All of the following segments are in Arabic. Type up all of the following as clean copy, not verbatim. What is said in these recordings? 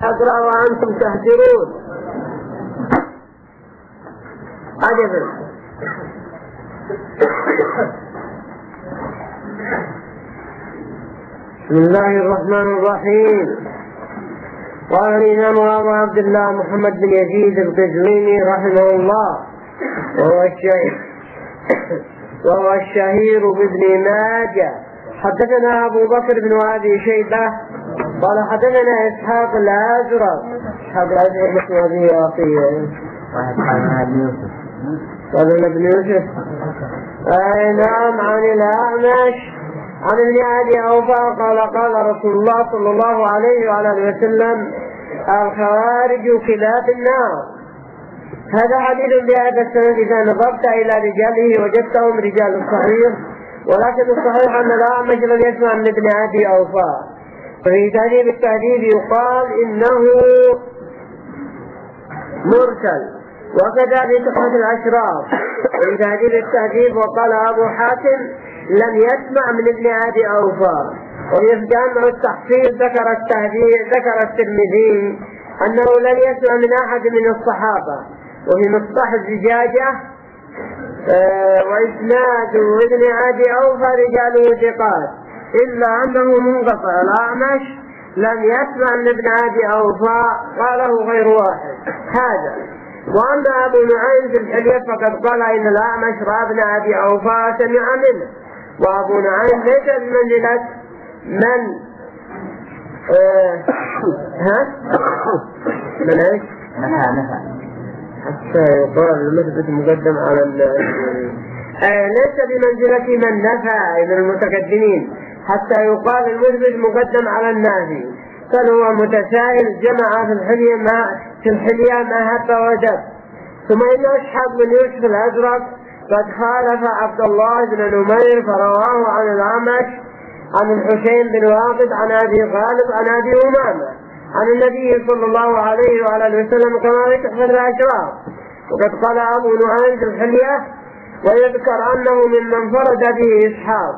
أقرأ وأنتم تهجرون. عجبا. بسم الله الرحمن الرحيم. قال الإمام أبو عبد الله محمد بن يزيد القزويني رحمه الله وهو الشهير بابن ماجه. حدثنا أبو بكر بن أبي شيبة قال حدثنا إسحاق الأزرق. إسحاق الأزرق مثل هذه أخيه قال ابن يوسف. نعم. عن الأعمش عن ابن أبي أوفى قال قال رسول الله صلى الله عليه وعلى اله وسلم الخوارج كلاب النار. هذا حديث بهذا السند إذا نظرت إلى رجاله وجدتهم رجال الصحيح، ولكن الصحيح أن الأعمش لم يسمع من ابن أبي أوفى. ففي تهذيب التهذيب يقال إنه مرسل، وكذا في تحفة الأشراف في تهذيب التهذيب وقال أبو حاتم لم يسمع من ابن أبي أوفى. وفي جامع التحصيل ذكر الترمذي أنه لم يسمع من أحد من الصحابة. وفي مصباح الزجاجة وإسناد ابن أبي أوفى رجاله ثقات إلا أنه منقطع. الأعمش لم يسمع من ابن أبي أوفى قاله غير واحد. هذا. وأما أبو نعيم في الحلية فقد قال إن الأعمش رأى ابن أبي أوفى سمع منه. وأبو نعيم ليس بمنزلة من من ايش؟ نفع حتى يقال المثبت مقدم على ليس بمنزلة من نفع من المتقدمين حتى يقال المثبت مقدم على النافي، بل هو متساهل جمع في الحلية ما هب ودب. ثم إن أصحاب من يوسف الأزرق قد خالف عبد الله بن نمير فرواه عن الأعمش عن الحسين بن واقد عن أبي غالب عن أبي أمامة عن النبي صلى الله عليه وعلى اله وسلم كما في تحفة الأشراف. وقد قال أبو نعيم في الحلية ويذكر أنه ممن فرد به إسحاق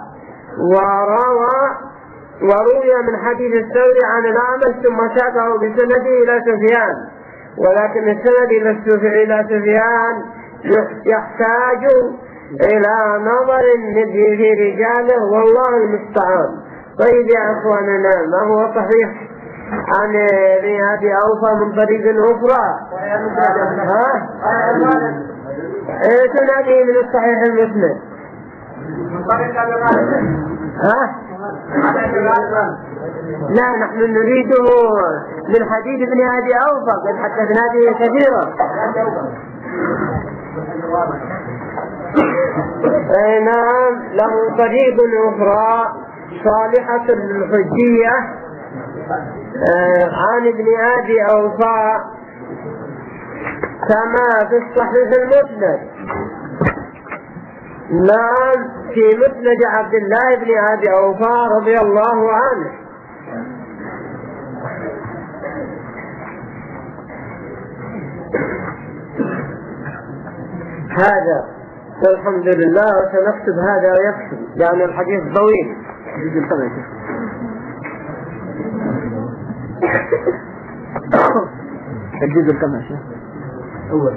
وروي من حديث الثوري عن الأعمش ثم تابعه بسنده إلى سفيان، ولكن السند إلى سفيان يحتاج إلى نظر في رجاله والله المستعان. طيب يا أخواننا، ما هو صحيح عن ابن أبي أوفى من طريق أخرى؟ تنادي من الصحيح المسند. لا، نحن نريده من حديث ابن أبي أوفى قد حدثنا به كثيرا. نعم، له طريق أخرى صالحة للحجية عن ابن أبي أوفى كما في الصحيح المسند. نعم، في مسند عبد الله بن أبي أوفى رضي الله عنه. هذا والحمد لله. وسنكتب هذا ويكتب لأن الحديث طويل. الجزء الكم شيء أول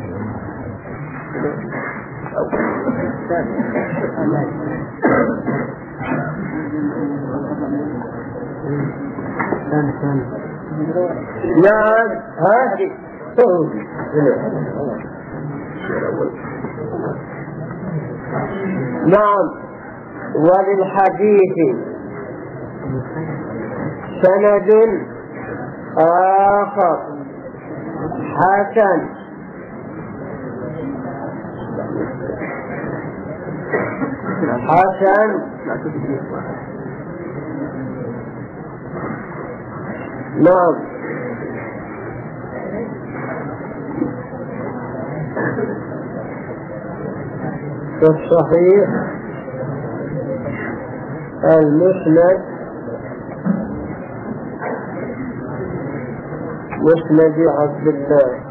نعم. نعم. وللحديث سند آخر حسن نعم. في الصحيح المسند مسند عبد الله.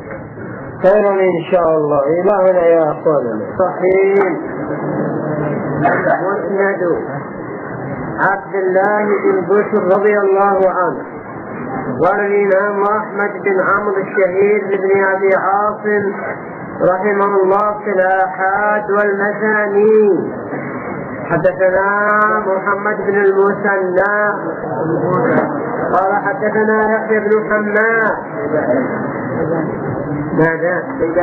خيرا إن شاء الله. إلى هنا يا أخواننا. صحيح. مسند عبد الله بن بشر رضي الله عنه. قال الإمام أحمد بن عمرو الشهير بن أبي عاصم رحمه الله في الآحاد والمثاني: حدثنا محمد بن المثنى قال حدثنا يحيى بن حماد. ماذا؟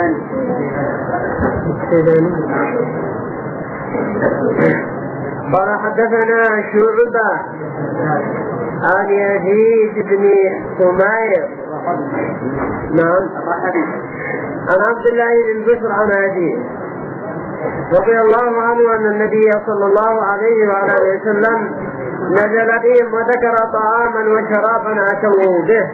قال حدثنا شعبة عن يزيد بن سمير نعم عن عبد الله بن بشر عن أبيه رضي الله عنه أن النبي صلى الله عليه وآله وسلم نزل بهم وذكر طعاما وشرابا أتوا به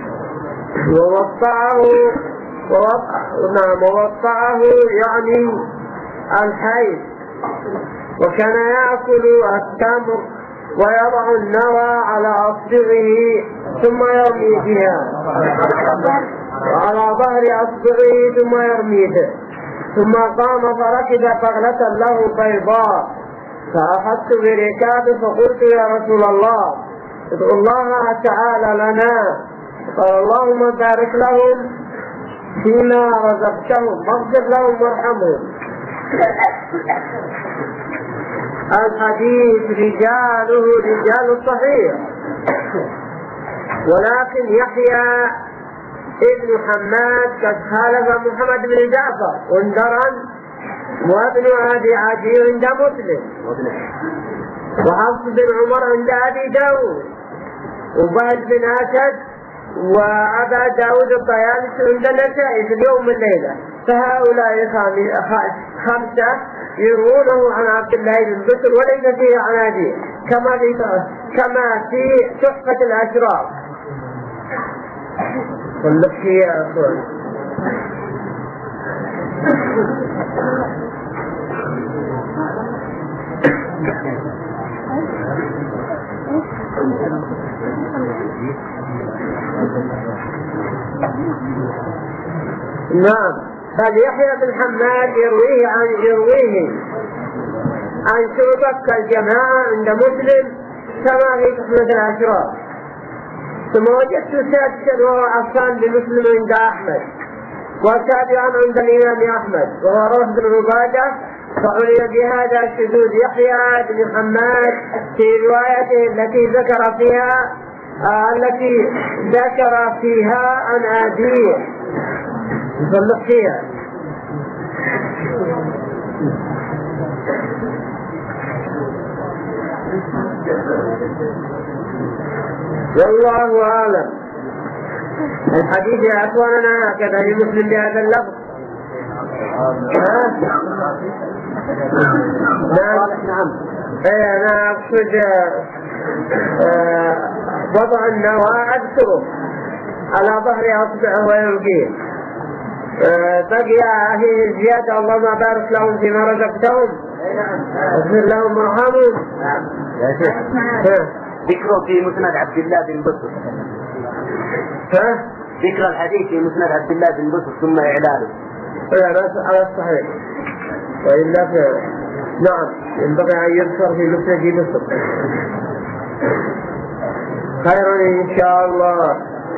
ووطعه يعني الحي، وكان يأكل التمر ويضع النوى على أصبعه ثم يرمي بها وعلى ظهر أصبعه ثم يرمي به، ثم قام فركب بغلة له بيضاء فأخذت بركابه فقلت يا رسول الله ادعو الله تعالى لنا. قال اللهم بارك لهم فيما رزقتهم واغفر لهم وارحمهم. الحديث رجاله رجال الصحيح، ولكن يحيى ابن حماد قد خالف محمد بن جعفر وندرا وابن أبي عدي عند مسلم وحفص بن عمر عند أبي داود وبهز بن أسد وأبا داود الطيالسي عند النسائي في اليوم والليلة، فهؤلاء خمسة يروونه عن عبد الله بن بشر وليس فيه عن أبيه كما في تحفة الأشراف. واللقي يا أخوان نعم. بل يحيى بن حماد يرويه عن شعبة كالجماعة عند مسلم كما في تحفة الأشراف. ثم وجدت سادسا وهو عفان بمسلم عند أحمد، وسابعا عند الإمام أحمد وهو روح بن عبادة، فعلي بهذا شذوذ يحيى بن حماد في روايته التي ذكر فيها عن أبيه يصلح فيها. والله أعلم. الحديث يا أخواننا هكذا لمسلم بهذا اللفظ. نعم. أنا أقصد وضع النوى أذكره على ظهر أصبعه ويلقيه. بقي فيه زيادة اللهم بارك لهم فيما رزقتهم واغفر لهم وارحمهم. يا شيخ ذكره في مسند عبد الله بن بشر. ذكر الحديث في مسند عبد الله بن بشر ثم إعلانه على الصحيح، وإلا نعم ينبغي أن يذكر في مسند بشر. خيرا إن شاء الله.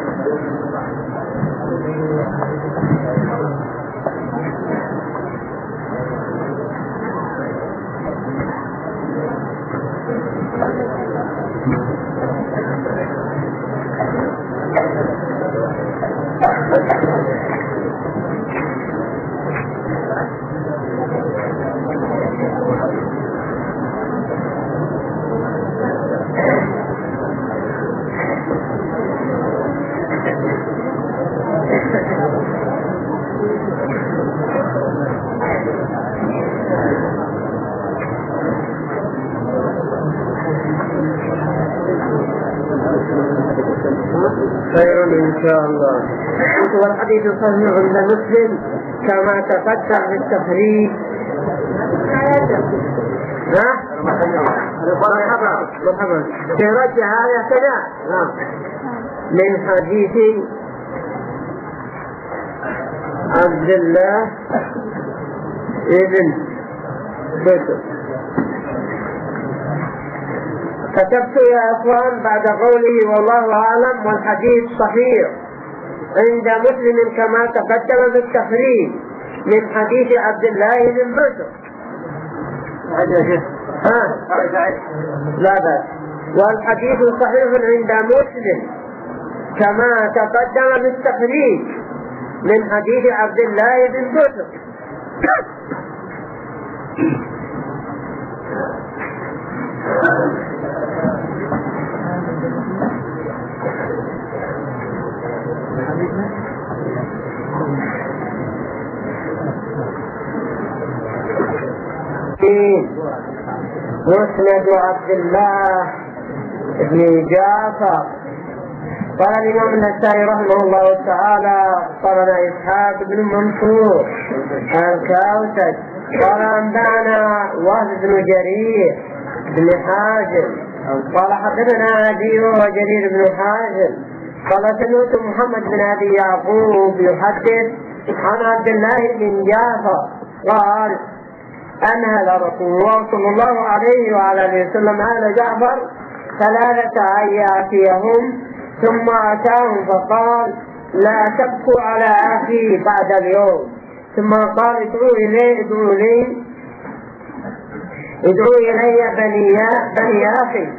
خير إن شاء الله. والحديث صحيح عند مسلم كما تقدم في التخريج. مرحبا. ترجع هذا كذا من حديث عبد الله ابن بشر كتبت يا إخوان بعد قوله والله أعلم والحديث صحيح عند مسلم كما تقدم بالتخريج من حديث عبد الله بن بشر. لا بأس. والحديث صحيح عند مسلم كما تقدم بالتخريج من حديث عبد الله بن بشر. مسند عبد الله بن جعفر. قال الإمام النسائي رحمه الله تعالى قرنا إسحاق بن منصور الكوسج قال أنبأنا وهب بن جرير بن حازم قال حدثنا عدي وجرير بن حازم قال سمعت محمد بن أبي يعقوب يحدث عن عبد الله بن جعفر قال أنهل رسول الله صلى الله عليه وعلى اله وسلم آل جعفر 3 أياتهم ثم أتاهم فقال لا تبكوا على أخي بعد اليوم. ثم قال ادعوا إلي بني أخي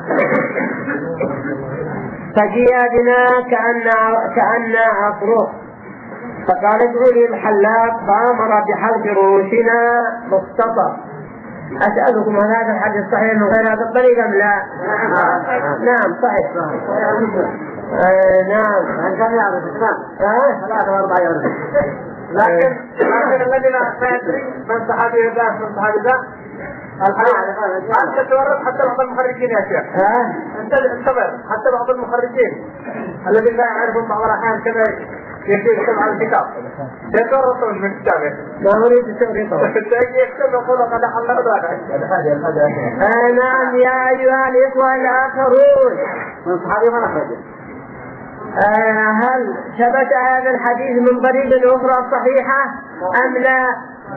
فجيء بنا كأن عصره فقال ادعوا لي الحلاق فأمر بحلق رؤوسنا مختصر. أسألكم هل هذا الحديث صحيح من غير هذا الطريق أم لا؟ نعم صحيح. نعم. عن كم يعرف الإسلام؟ 3 و4 يعرف. لكن الذي لا يدري من صحابي ذا من صحابي ذا أنت تورط حتى بعض المخرجين يا شيخ. أنت انتظر حتى بعض المخرجين الذين لا يعرفون بعض الأحيان كذا يكتب على الكتاب يتورطون من كتابه. ما أريد تورطه. يكتب يقول قد حل ذلك. نعم يا أيها الإخوة الآخرون. من صحابي من أخرجه. هل ثبت هذا الحديث من طريق أخرى صحيحة أم لا؟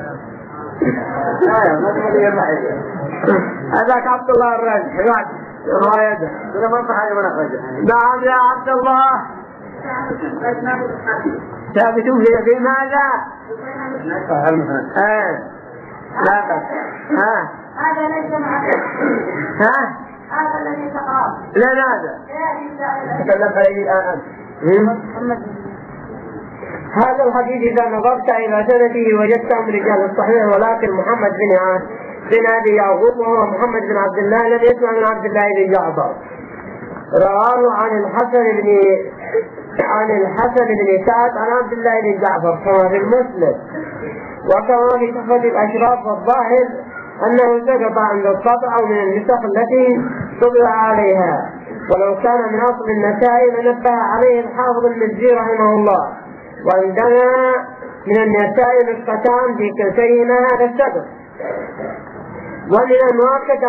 هذاك عبد الله الرجل روايته. نعم يا عبد الله. ثابتون في ماذا؟ لا بس. هذا ليس معك. هذا الذي تقرأه. لا هذا. تكلم عليه الآن. هذا الحديث إذا نظرت إلى سنده وجدته من رجال الصحيح ولكن محمد بن أبي يعقوب وهو محمد بن عبد الله لم يسمع من عبد الله بن جعفر. رواه عن الحسن بن سعد عن عبد الله بن جعفر كما في المسند وكما في تحفة الأشراف. والظاهر أنه سقط عند القطع أو من النسخ التي طبع عليها ولو كان من أصل النسائي لنبه عليه الحافظ المزي رحمه الله. وعندنا من النسائي نسختان في كلتيهما هذا السبب. ومن المؤكد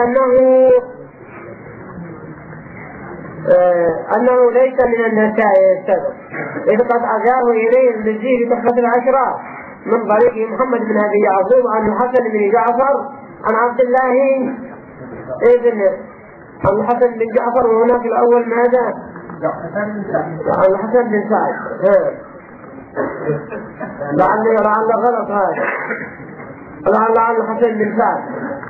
أنه ليس من النسائي السبب إذ قد عزاه إليه المزي في تحفة الأشراف من طريق محمد بن أبي يعقوب عن الحسن بن جعفر عن عبد الله عن الحسن بن جعفر. وهناك الأول ماذا؟ عن الحسن بن سعد. لعل غلط هذا. لعل الحسن بن سعد.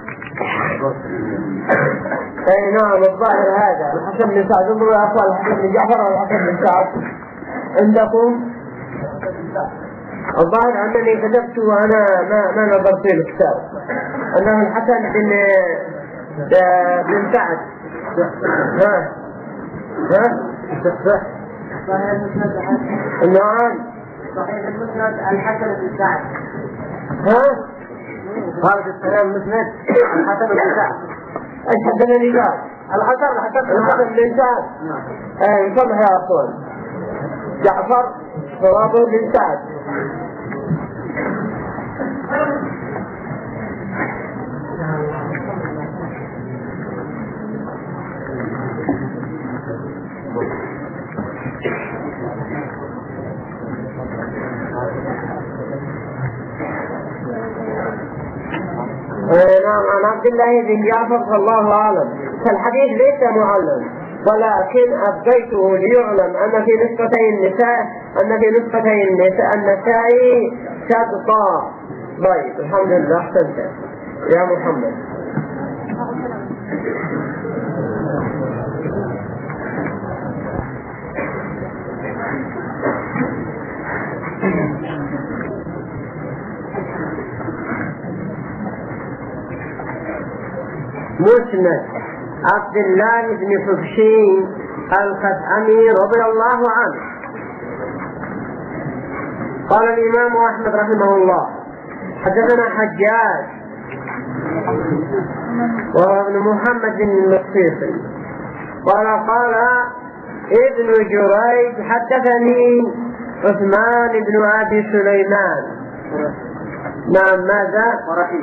اي نعم الظاهر هذا الحسن بن سعد. انظروا يا اخوان الحسن بن جعفر والحسن بن سعد عندكم. الظاهر انني كتبت وانا ما نظرت في الكتاب انه الحسن بن سعد. نعم صحيح المسند الحسن بن سعد. هذا الكلام مسند الحسن بن سعد. أشهد أن الإمام الحسن بن سعد. انصبح يا أخوان جعفر صوابه بن سعد. نعم عن عبد الله بن جعفر فالله أعلم. فالحديث ليس معلم، ولكن أبقيته ليعلم أن في نسختي النساء شططا. طيب الحمد لله، أحسنت يا محمد. مسند عبد الله بن حبشين الخثعمي رضي الله عنه. قال الإمام أحمد رحمه الله: حدثنا حجاج وهو ابن محمد بن المقصيصي قال ابن جريج حدثني عثمان بن أبي سليمان. نعم، ماذا؟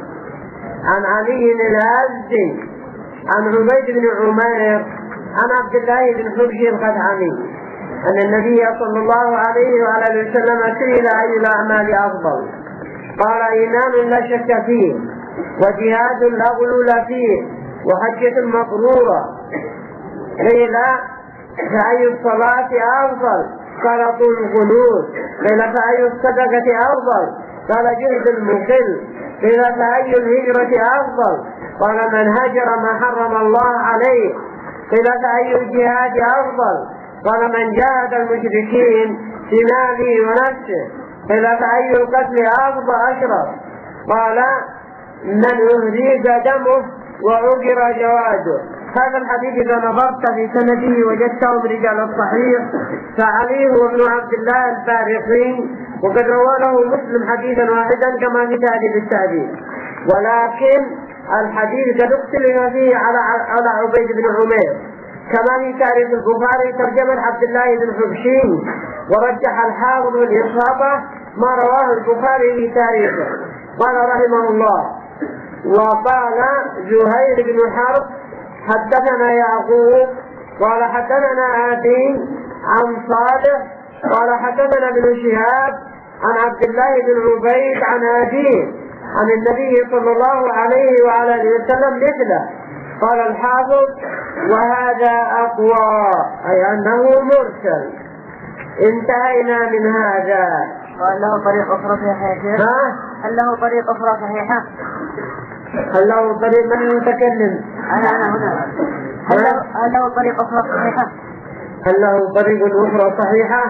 عن علي الأزدي عن عبيد بن عمير عن عبد الله بن حبشي الخثعمي أن النبي صلى الله عليه وعلى وسلم سئل أي الأعمال أفضل؟ قال: إيمان لا شك فيه، وجهاد لا غلول فيه، وحجة مبرورة. قيل: فأي الصلاة أفضل؟ قال: طول القنوت. قيل: فأي الصدقة أفضل؟ قال: جهد المقل. قيل: فأي الهجرة أفضل؟ قال: من هجر ما حرم الله عليه. قيل: فأي الجهاد أفضل؟ قال: من جاهد المشركين بماله ونفسه. قيل: فأي القتل أفضل أشرف؟ قال: من أهريق دمه وعقر جواده. هذا الحديث إذا نظرت في سنده وجدته من رجال الصحيح، فعلي هو ابن عبد الله الفارقي، وقد روى له مسلم حديثا واحدا كما في تهذيب التهذيب، ولكن الحديث قد اختلف فيه على عبيد بن عمير، كما في تاريخ البخاري ترجمة عبد الله بن حبشين، ورجح الحافظ والإصابة ما رواه البخاري في تاريخه. قال رحمه الله: وقال زهير بن حرب حدثنا يعقوب قال حدثنا أبي عن صالح قال حدثنا ابن شهاب عن عبد الله بن عبيد عن أبيه عن النبي صلى الله عليه وعلى وسلم مثله. قال الحافظ: وهذا أقوى، أي أنه مرسل. انتهينا من هذا. هل له طريق أخرى صحيحة؟ هل له طريق أخرى صحيحة؟ هل له طريق؟ من المتكلم؟ أنا هنا. هل له طريق أخرى صحيحة؟ هل له طريق أخرى صحيحة؟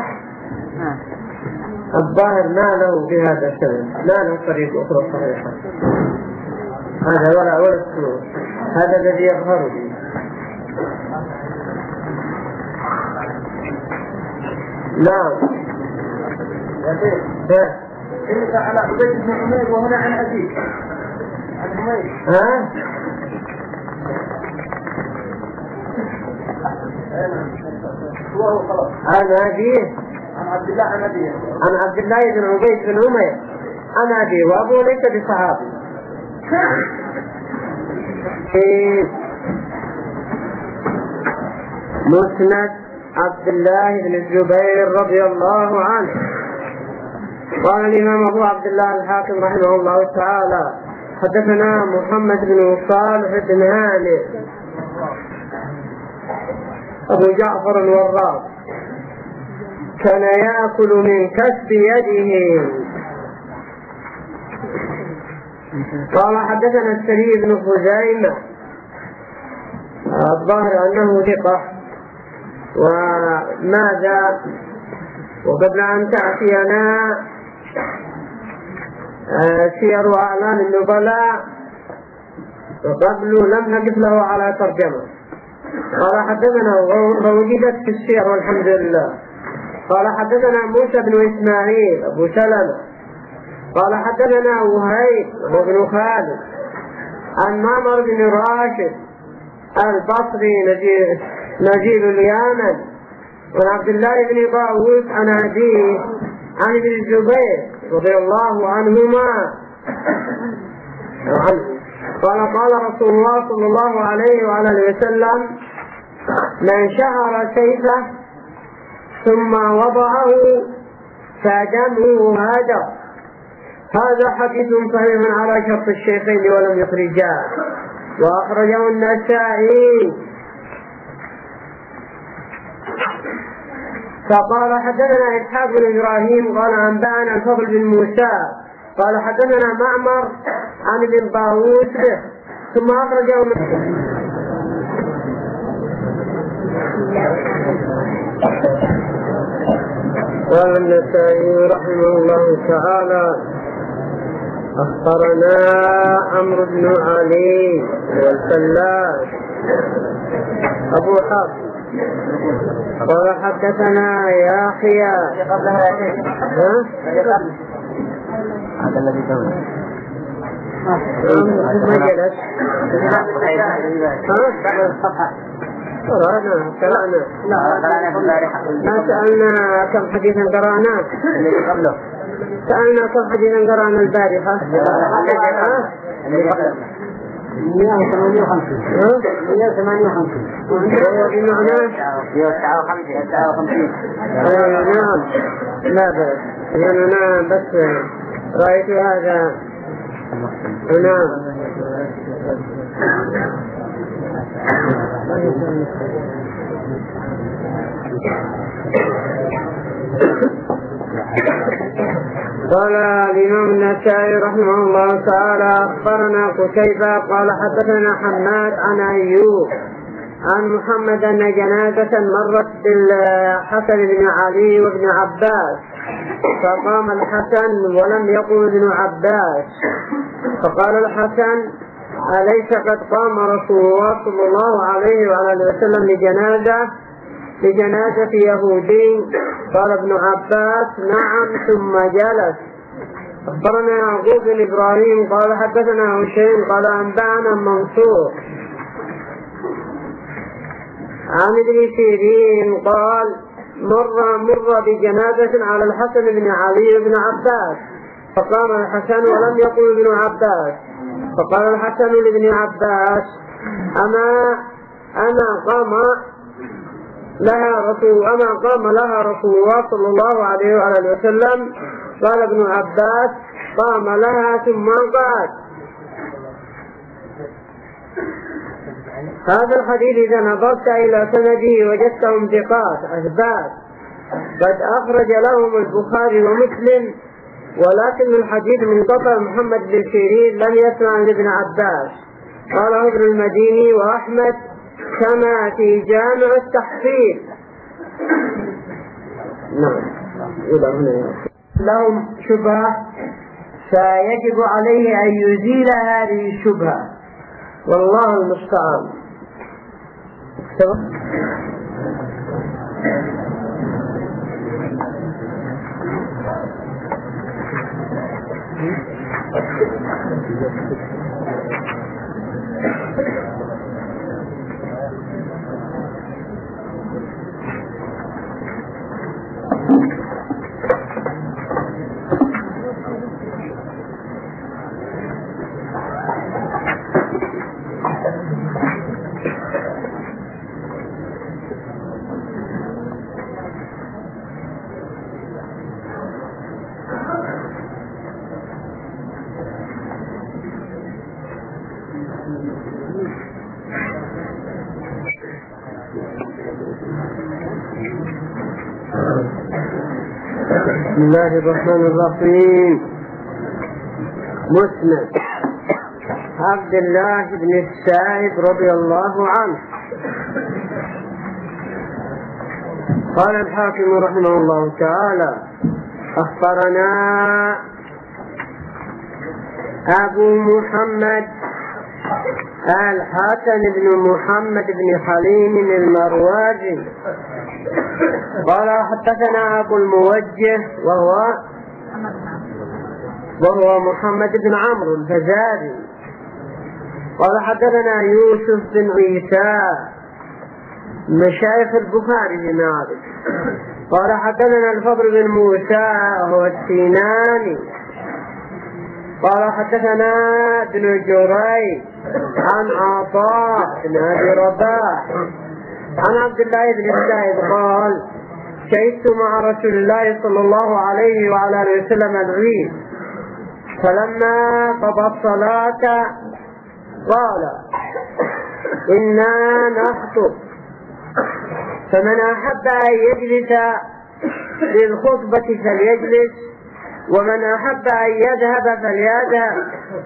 الظاهر ما له في هذا السبب، ما له طريق أخرى صحيحة. هذا ولا السلوك، هذا الذي يظهر لي. نعم. انت على عبيد بن عمير وهنا عن أبيه عن عمير. عن أبيه عن عبد الله عن أبيه عن عبد الله بن عبيد بن عمير عن أبيه، وأبوه ليس بصحابي. مسند عبد الله بن الزبير رضي الله عنه. قال الإمام أبو عبد الله الحاكم رحمه الله تعالى: حدثنا محمد بن صالح بن هانئ أبو جعفر الوراق، كان يأكل من كسب يده. قال حدثنا السري بن خزيمة، الظاهر أنه ثقة. وماذا؟ وقبل أن تأتينا سير أعلام النبلاء، وقبل لم نقف له على ترجمة. قال حدثنا، ووجدت في السير والحمد لله. قال حدثنا موسى بن إسماعيل أبو سلمة قال حدثنا وهيب وابن خالد عن معمر بن راشد البصري نجيل اليمن، وعن عبد الله بن طاووس عن أبيه عن ابن الزبير رضي الله عنهما قال: قال رسول الله صلى الله عليه وعلى وسلم: من شهر سيفه ثم وضعه فدمه هدر. هذا حديث صحيح على شرط الشيخين ولم يخرجاه. وأخرجه النسائي. فقال حدثنا إسحاق بن إبراهيم قال أنبأنا الفضل بن موسى قال حدثنا معمر عن ابن طاووس به ثم أخرجه قال النسائي رحمه الله تعالى أخبرنا عمرو بن علي والفلاس أبو حفص قال حدثنا يحيى هذا الذي قبله ثم جلس قرأنا سألنا ما سألنا كم حديثا قرأناه الذي قبله سألنا كم حديثا قرأنا البارحة 158 بمعنى 159 نعم لا بأس أنا بس رأيت هذا نعم قال الإمام النسائي رحمه الله تعالى أخبرنا قتيبة قال حدثنا حماد عن أيوب عن محمد أن جنازة مرت بالحسن بن علي وابن عباس فقام الحسن ولم يقم ابن عباس فقال الحسن أليس قد قام رسول الله صلى الله عليه وعلى وسلم لجنازة يهودي قال ابن عباس نعم ثم جلس. أخبرنا يعقوب بن إبراهيم قال حدثنا هشيم قال أنبأنا منصور عن ابن سيرين قال مر بجنازة على الحسن بن علي بن عباس فقام الحسن ولم يقل ابن عباس فقال الحسن لابن عباس أما قام لها رسول الله صلى الله عليه وآله وسلم قال ابن عباس قام لها ثم قعد. هذا الحديث إذا نظرت إلى سنده وجدتهم ثقات أثبات قد أخرج لهم البخاري ومسلم ولكن الحديث منقطع محمد بن سيرين لم يسمع عن ابن عباس قاله ابن المديني وأحمد كما في جامع التحصيل. نعم لهم شبهة فيجب عليه أن يزيل هذه الشبهة والله المستعان. بسم الله الرحمن الرحيم. مسند عبد الله بن السائب رضي الله عنه قال الحاكم رحمه الله تعالى أخبرنا أبو محمد الحسن بن محمد بن حليم المروزي قال حدثنا أبو الموجه وهو محمد بن عمرو الفزاري قال حدثنا يوسف بن عيسى مشايخ البخاري بن عارف قال حدثنا الفضل بن موسى وهو السيناني قال حدثنا ابن جريج عن عطاء بن أبي رباح عن عبد الله بن السائب قال شهدت مع رسول الله صلى الله عليه وعلى آله وسلم العيد فلما قضى الصلاة قال إنا نخطب، فمن أحب أن يجلس للخطبة فليجلس، ومن أحب أن يذهب فليذهب.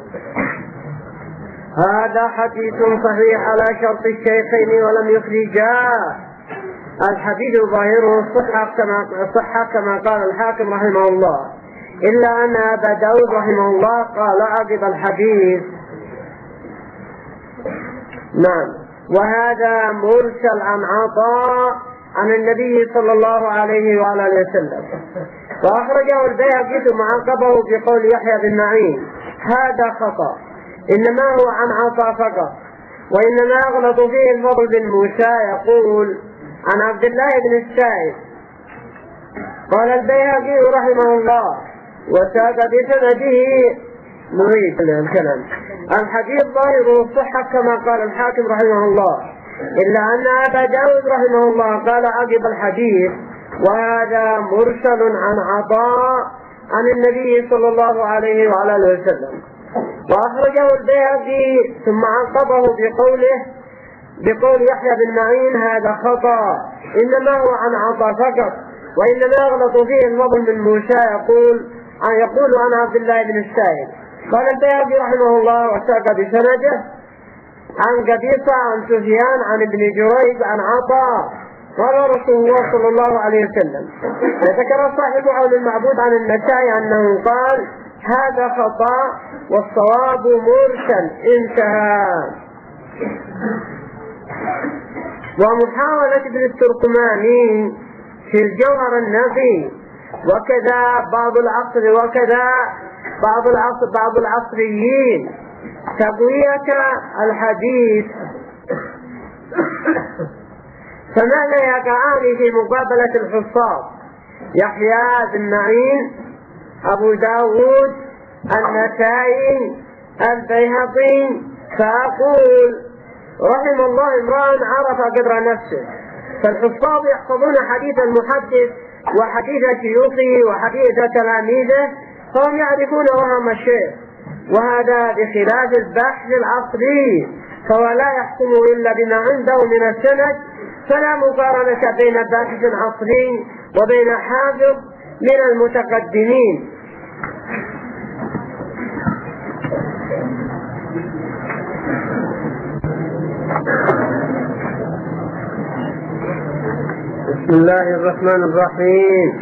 هذا حديث صحيح على شرط الشيخين ولم يخرجاه. الحديث ظاهره الصحة كما قال الحاكم رحمه الله، إلا أن أبا داود رحمه الله قال عقب الحديث. نعم. وهذا مرسل عن عطاء عن النبي صلى الله عليه وعلى آله وسلم، وأخرجه البيهقي ثم عقبه بقول يحيى بن معين هذا خطأ، إنما هو عن عطاء فقط، وإنما أغلط فيه الفضل بن موسى يقول عن عبد الله بن السائب. قال البيهقي رحمه الله وساق بسنده نريد الكلام. الحديث ظاهره الصحة كما قال الحاكم رحمه الله، إلا أن أبا داود رحمه الله قال عقب الحديث وهذا مرسل عن عطاء عن النبي صلى الله عليه وعلى آله وسلم، وأخرجه البيهقي ثم عقبه بقول يحيى بن معين هذا خطأ، إنما هو عن عطاء فقط، وإنما أغلط فيه الفضل بن موسى يقول عن عبد الله بن السائب. قال البيهقي رحمه الله وساق بسنده عن قبيصة عن سفيان عن ابن جريج عن عطاء قال رسول الله صلى الله عليه وسلم. وذكر صاحب عون المعبود عن النسائي أنه قال هذا خطأ والصواب مرسل. انتهى. ومحاولة ابن التركماني في الجوهر النقي وكذا بعض العصريين تقوية الحديث، فماذا يقعان في مقابلة الحفاظ يحيى بن معين أبو داود النسائي البيهقي؟ فأقول رحم الله امرأ عرف قدر نفسه. فالحفاظ يحفظون حديث المحدث وحديث شيوخه وحديث تلاميذه، فهم يعرفون وهم الشيخ، وهذا بخلاف البحث العصري، فهو لا يحكم إلا بما عنده من السند، فلا مقارنة بين باحث عصري وبين حافظ من المتقدمين. بسم الله الرحمن الرحيم.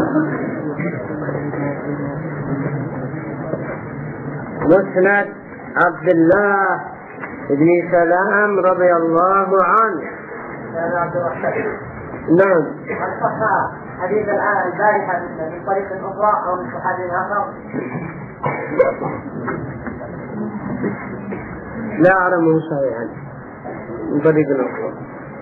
مسند عبد الله بن سلام رضي الله عنه. نعم. هل صح حديث البارحة من طريق أخرى أو من صحابي آخر؟ لا أعلمه صحيحا من طريق أخرى.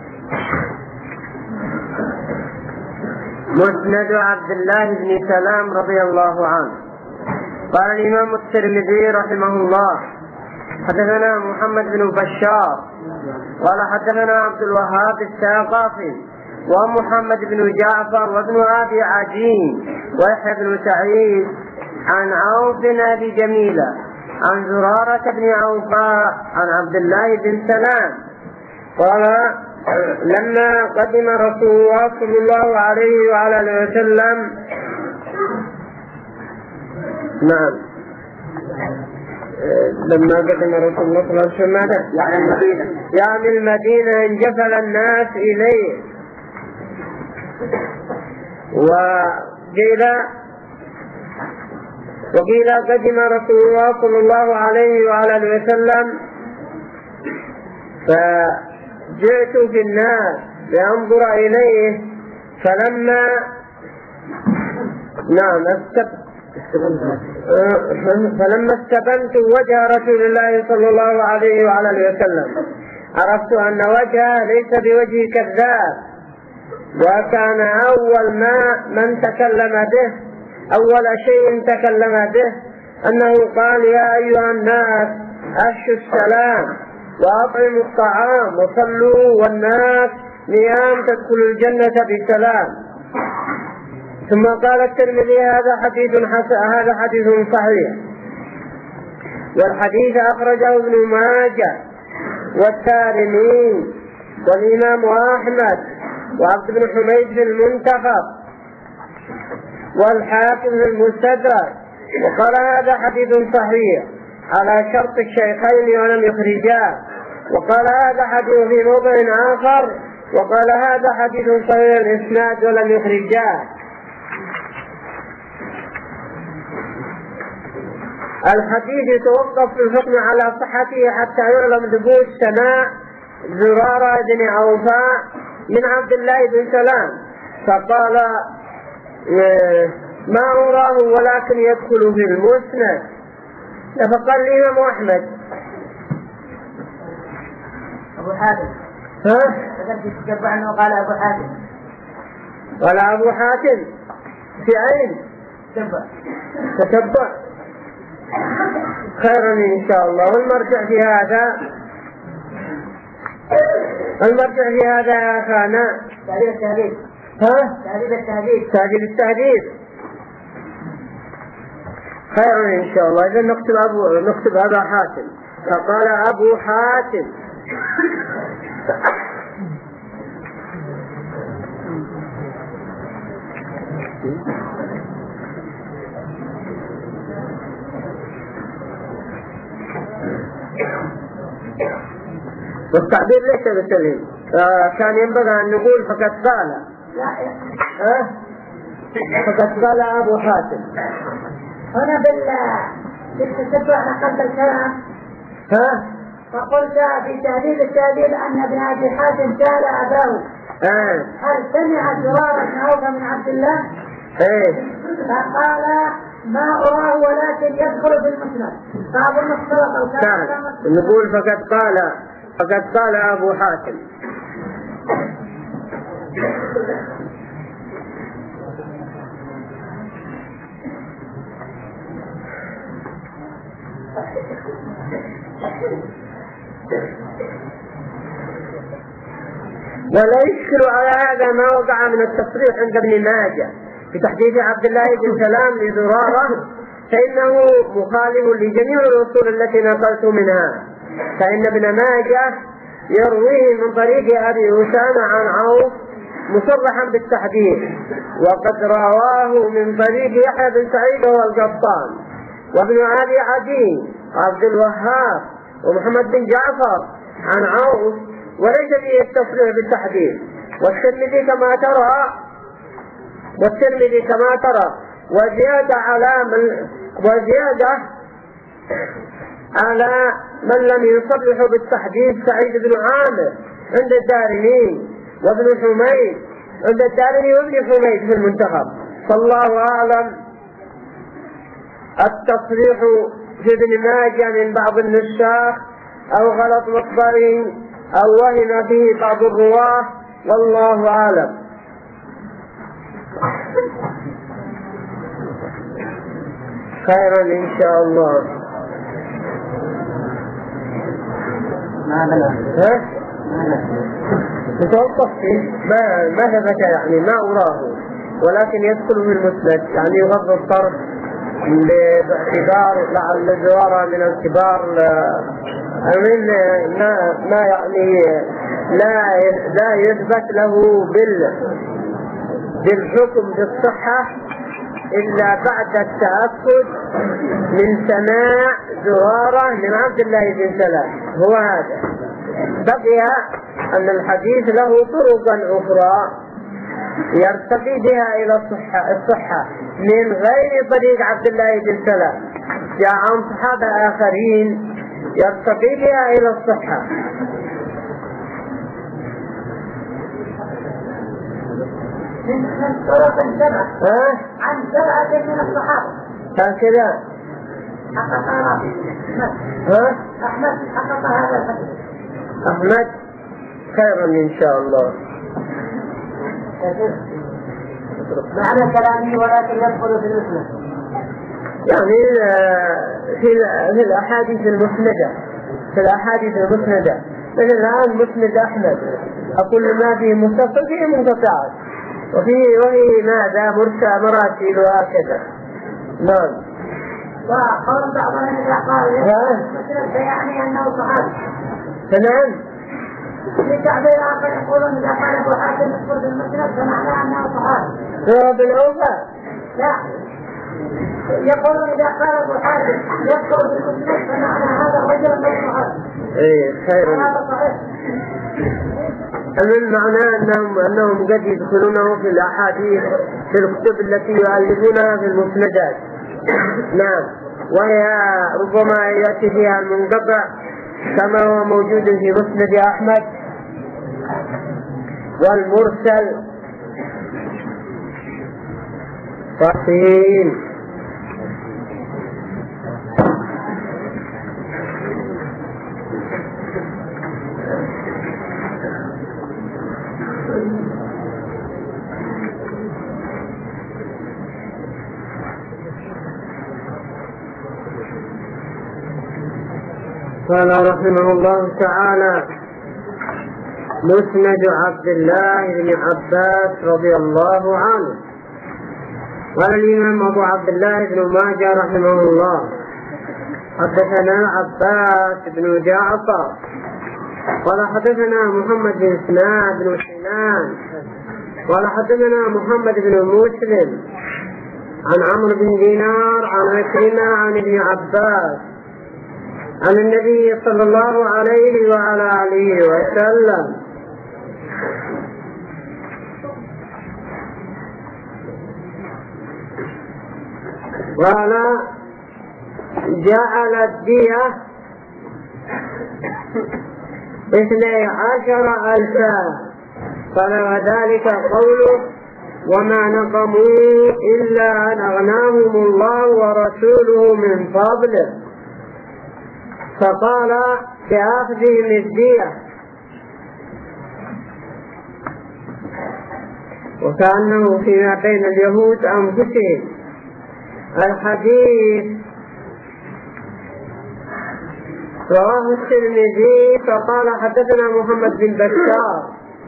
مسند عبد الله بن سلام رضي الله عنه. قال الإمام الترمذي رحمه الله حدثنا محمد بن بشار قال حدثنا عبد الوهاب الثقفي ومحمد بن جعفر وابن أبي عجين ويحيى بن سعيد عن عوف بن أبي جميلة عن زرارة بن عوفاء عن عبد الله بن سلام قال لما قدم رسول الله صلى الله عليه وعلى آله وسلم نعم لما قدم رسول الله صلى الله عليه وسلم يعني المدينة انجفل الناس إليه، وقيل قدم رسول الله صلى الله عليه وعلى آله وسلم فجئت في الناس لأنظر إليه فلما استبنت وجه رسول الله صلى الله عليه وعلى آله وسلم عرفت أن وجهه ليس بوجه كذاب، وكان أول شيء تكلم به أنه قال يا أيها الناس أفشوا السلام وأطعموا الطعام وصلوا والناس نيام تدخلوا الجنة بسلام. ثم قال الترمذي هذا حديث صحيح، والحديث أخرجه ابن ماجه والتارمي والإمام أحمد وعبد بن حميد في المنتخب والحاكم في المستدرك، وقال هذا حديث صحيح على شرط الشيخين ولم يخرجاه، وقال هذا حديث في موضع آخر وقال هذا حديث صحيح الإسناد ولم يخرجاه. الحديث يتوقف في الحكم على صحته حتى يعلم ثبوت سماع زرارة بن عوفاء من عبد الله بن سلام، فقال ما أراه ولكن يدخل في المسند. فقال الإمام أحمد أبو حاتم تتبع عنه قال أبو حاتم، قال أبو حاتم في عين تتبع خيرا إن شاء الله. والمرجع في هذا يا أخانا تهذيب التهذيب خيرا إن شاء الله. إذا نكتب أبا حاتم، فقال أبو حاتم والتعبير ليس بالسليم، كان ينبغي أن نقول فقد قال أبو حاتم. هنا بالتتبع نقلت الكلام فقلت في تهذيب التهذيب أن ابن أبي حاتم سأل أباه هل سمع زرارة بن عوفة من عبد الله؟ فقال ما أراه ولكن يدخل في المسند. فأظن اختلط نقول فقد قال أبو حاتم. ولا يشكل على هذا ما وقع من التصريح عند ابن ماجه في تحديث عبد الله بن سلام لزرارة، فإنه مخالف لجميع الأصول التي نقلت منها، فإن ابن ماجه يرويه من طريق أبي أسامة عن عوف مصرحا بالتحديث، وقد رواه من طريق يحيى بن سعيد والقطان وابن أبي عدي عبد الوهاب ومحمد بن جعفر عن عوف، وليس فيه التصريح بالتحديث. والترمذي كما ترى وزيادة على من لم يصرح بالتحديث سعيد بن عامر عند الدارمي وابن حميد عند الدارمي وابن حميد في المنتخب، فالله أعلم. التصريح في ابن ماجه من بعض النساخ أو غلط مصدري أو وهم فيه بعض الرواه، والله أعلم. خيرا إن شاء الله. نتوقف فيه ما ثبت يعني ما أراه ولكن يدخل في المسند، يعني يغض الطرف باعتبار لعل الزوارة من الكبار من ما يعني لا يثبت له بالحكم بالصحة إلا بعد التأكد من سماع زرارة من عبد الله بن سلام. هو هذا. بقي أن الحديث له طرقا أخرى يرتقي بها إلى الصحة من غير طريق عبد الله بن سلام، جاء عن صحابة آخرين يرتقي بها إلى الصحة. من طرق سبع عن 7 من الصحابة هكذا أحمد حقق هذا الحديث. أحمد خيرا إن شاء الله. معنى كلامي ولكن يدخل في المسند، يعني في الأحاديث المسندة مثل الآن مسند أحمد أقول ما فيه متصل فيه منقطعات وهي ماذا مراسيل وهكذا. نعم. وقال بعضهم إذا قال مثل يعني أنه صحابي تمام. في تعبير آخر يقولون إذا قال أبو حاتم يذكر بالمسند فمعناه أنه صحابي. هو بالأوفى. لا. يقولون إذا قال أبو حاتم يذكر بالمسند فمعنى هذا الرجل أنه صحابي. إيه خير. هذا صحيح. من معناه أنهم قد يدخلونه في الأحاديث في الكتب التي يؤلفونها في المسندات. نعم. وهي ربما يأتي فيها المنقطع كما هو موجود في مسند أحمد والمرسل صحيح. قال رحمه الله تعالى: مسند عبد الله بن عباس رضي الله عنه. قال الإمام أبو عبد الله بن ماجه رحمه الله: حدثنا عباس بن جعفر قال حدثنا محمد بن سنان قال حدثنا محمد بن مسلم عن عمرو بن دينار عن عكرمة عن ابن عباس عن النبي صلى الله عليه وعلى آله وسلم قال: جعل الدية 12,000. قال: وذلك قوله: وما نقموا إلا أن أغناهم الله ورسوله من فضله. فقال: بأخذهم الدية، وكأنه فيما بين اليهود أنفسهم. الحديث رواه الترمذي فقال: حدثنا محمد بن بشار.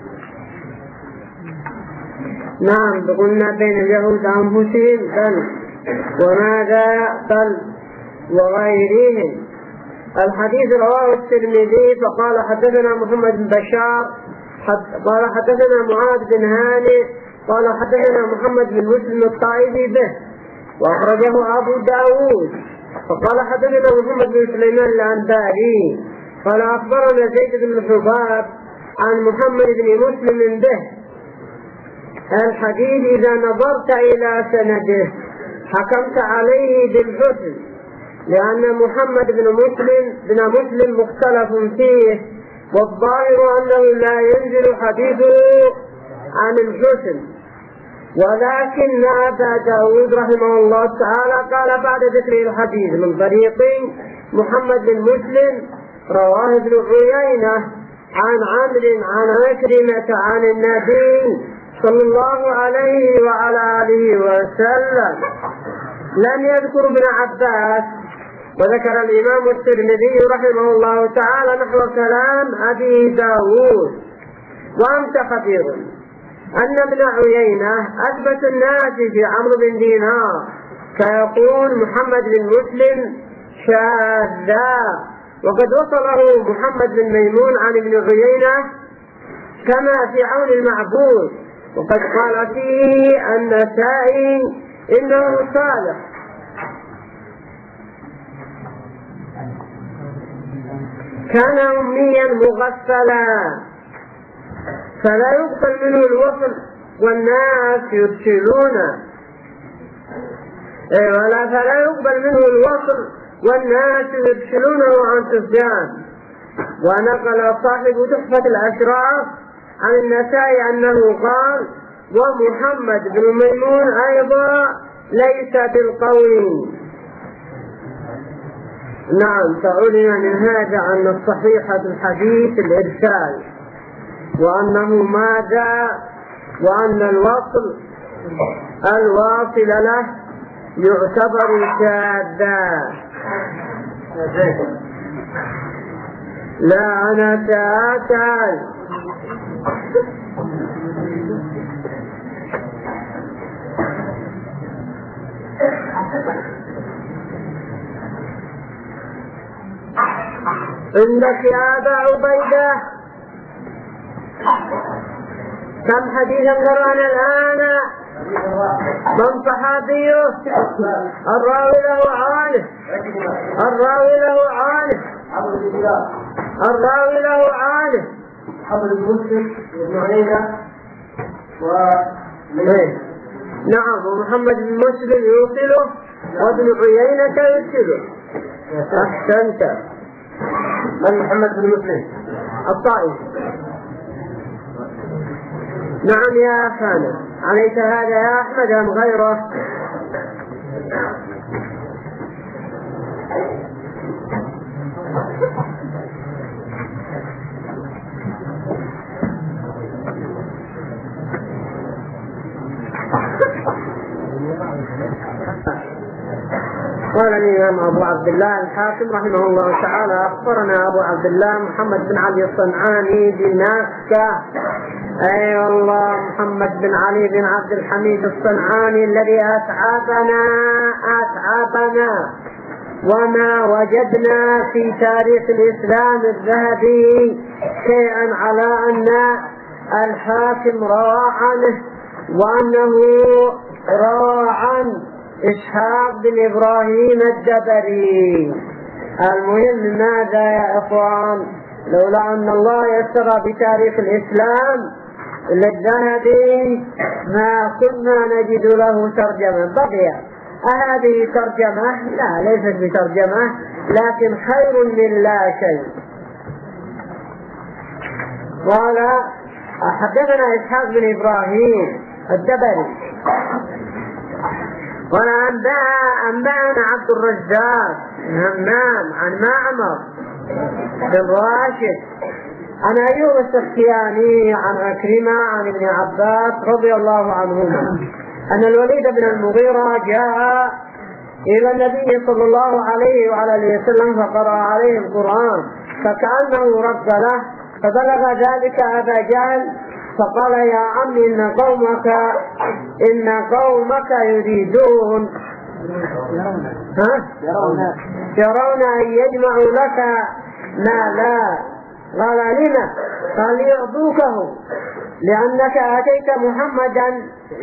نعم، قلنا بين اليهود أنفسهم بل وماذا بل وغيرهم. الحديث رواه الترمذي فقال: حدثنا محمد بن بشار قال حدثنا معاذ بن هانئ قال حدثنا محمد بن مسلم الطائفي به، وأخرجه أبو داود. فقال: حدثنا محمد بن سليمان العنباري قال: أخبرنا زيد بن الحباب عن محمد بن مسلم به. الحديث إذا نظرت إلى سنده حكمت عليه بالحسن، لأن محمد بن مسلم مختلف فيه، والظاهر أنه لا ينزل حديثه عن الحسن. ولكن أبا داود رحمه الله تعالى قال بعد ذكر الحديث من طريق محمد بن مسلم رواه ابن عيينة عن عمرو عن عكرمة عن النبي صلى الله عليه وعلى آله وسلم. لم يذكر ابن عباس. وذكر الإمام الترمذي رحمه الله تعالى نحو كلام أبي داود. وأنت خبير أن ابن عيينة أثبت الناس في عمرو بن دينار، فيقول محمد بن مسلم شاذا، وقد وصله محمد بن ميمون عن ابن عيينة كما في عون المعبود، وقد قال فيه النسائي إنه صالح. كان أميا مغفلا فلا يقبل منه الوصل والناس يرسلونه، فلا يقبل منه الوصل والناس يرسلونه عن سفيان. ونقل صاحب تحفة الأشراف عن النسائي أنه قال: ومحمد بن ميمون أيضا ليس بالقوي. نعم، فعلم من هذا أن الصحيح في الحديث الإرسال، وأنه ماذا؟ وأن الواصل له يعتبر شاذا. لا أنا تعال عندك يا أبا عبيدة كم حديثا قرأنا الآن؟ من صحابيه؟ الراوي له عالم، الراوي له عالم، الراوي له عالم. محمد بن مسلم بن عيينة نعم، ومحمد بن مسلم يوصله وابن عيينة يرسله. أحسنت. من محمد بن مسلم؟ الطائي. نعم يا أخانا، عليك هذا يا أحمد أم غيره؟ قال الإمام أبو عبد الله الحاكم رحمه الله تعالى أخبرنا أبو عبد الله محمد بن علي الصنعاني بمكة. أي والله، محمد بن علي بن عبد الحميد الصنعاني الذي أتعبنا وما وجدنا في تاريخ الإسلام الذهبي شيئا على أن الحاكم روى عنه وأنه روى عن إسحاق بن إبراهيم الدبري. المهم ماذا يا إخوان؟ لولا أن الله يسر بتاريخ الإسلام للذهبي ما كنا نجد له ترجمة. بقي هذه ترجمة؟ لا، ليست بترجمة، لكن خير من لا شيء. قال حدثنا إسحاق بن إبراهيم الدبري قال أنبأنا عبد الرزاق همام عن معمر بن راشد عن أيوب السختياني عن عكرمة عن ابن عباس رضي الله عنهما أن الوليد بن المغيرة جاء إلى النبي صلى الله عليه وعلى آله وسلم فقرأ عليه القرآن فكأنه رد له، فبلغ ذلك أبا جهل فقال يا عم إن قومك يريدون يرون أن يجمعوا لك مالا. قال لما؟ قال ليعطوكه لأنك أتيت محمدا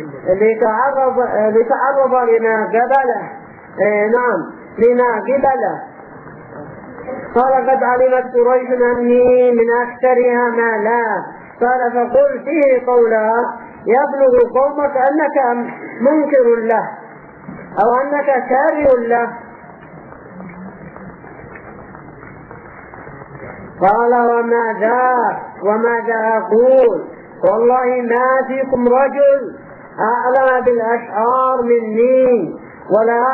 لتعرض لما قبله. نعم، لما قبله. قال قد علمت قريش أني من أكثرها مالا. قال فقل فيه قولا يبلغ قومك أنك منكر له أو أنك كاره له. قال وماذا أقول؟ والله ما فيكم رجل أعلم بالأشعار مني ولا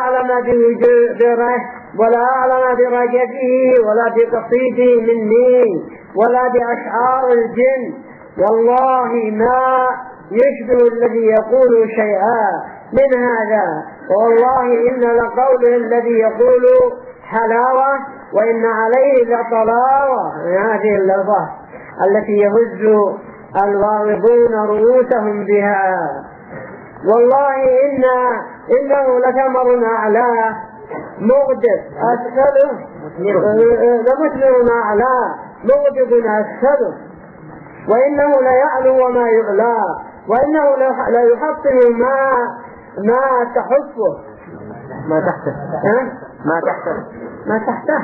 أعلم برجته ولا بقصيده مني ولا بأشعار الجن. والله ما يشبه الذي يقول شيئا من هذا، والله إن لقوله الذي يقول حلاوة وإن عليه لطلاوة. هذه اللفظة التي يهز الواعظون رؤوسهم بها. والله إنه لثمر أعلاه مغدق أسفله لمثمر أعلاه مغدق أسفله وإنه لا يعلو وما يعلى وإنه لا يحطم ما تحفه ما تحته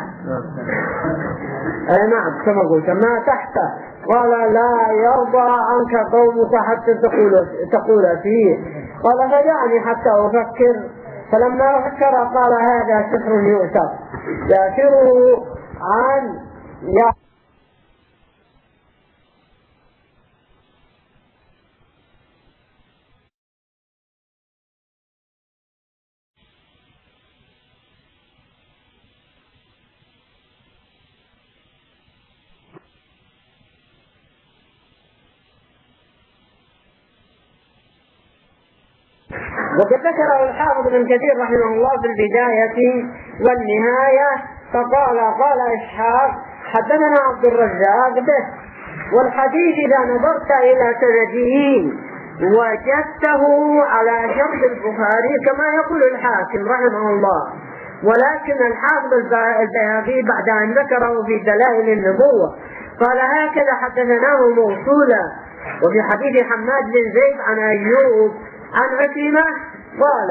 نعم كما قلت ما تحته. قال لا يرضى عنك قومك حتى تقول فيه. قال فدعني حتى أفكر. فلما فكر قال هذا سحر يؤثر يأثره عن وقد ذكره الحافظ ابن كثير رحمه الله في البداية والنهاية فقال إسحاق حدثنا عبد الرزاق به. والحديث إذا نظرت إلى سنده وجدته على شرط البخاري كما يقول الحاكم رحمه الله، ولكن الحافظ البيهقي بعد أن ذكره في دلائل النبوة قال هكذا حدثناه موصولا. وفي حديث حماد بن زيد عن أيوب عن عكرمة قال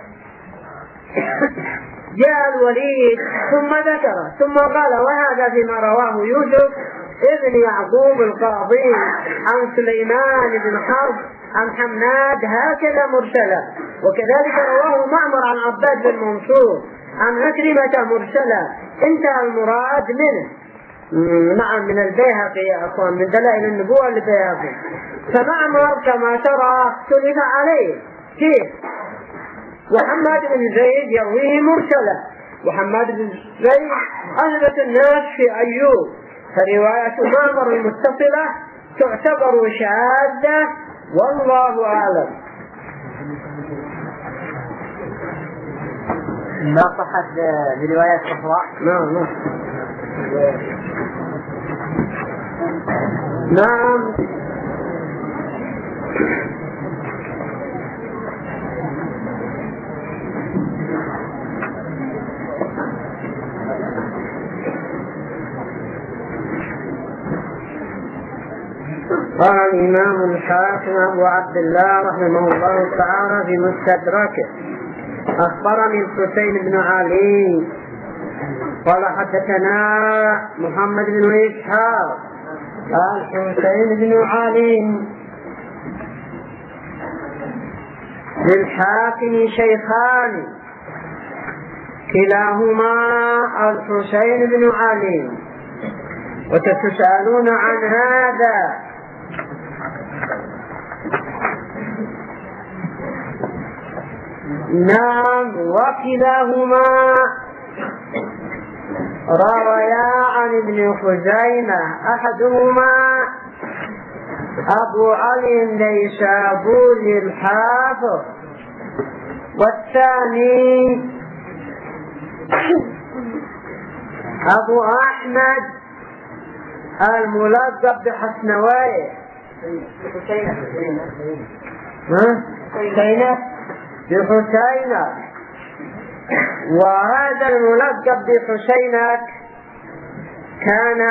جاء الوليد ثم ذكره ثم قال وهذا فيما رواه يوسف ابن يعقوب القاضي عن سليمان بن حرب عن حماد هكذا مرسلا. وكذلك رواه معمر عن عباد بن منصور عن عكرمة مرسلا. انتهى المراد منه. نعم من البيهقي يا أخوان من دلائل النبوة للبيهقي. فمعمر كما ترى اختلف عليه كيف. وحماد بن زيد يرويه مرسلا. وحماد بن زيد أثبت الناس في أيوب. فرواية معمر المتصلة تعتبر شاذة والله أعلم. ما صحت بروايات أخرى؟ نعم نعم. قال الإمام الحاكم أبو عبد الله رحمه الله تعالى في مستدركه أخبرني الحسين بن علي قال حدثنا محمد بن إسحاق قال الحسين بن علي للحاكم شيخان كلاهما الحسين بن علي. وتتسألون عن هذا نعم. وكلاهما رويا عن ابن خزيمة أحدهما أبو علي النيسابوري الحافظ والثاني أبو أحمد الملقب بحسنوي بحسينة. وهذا الملقب بحسينة كان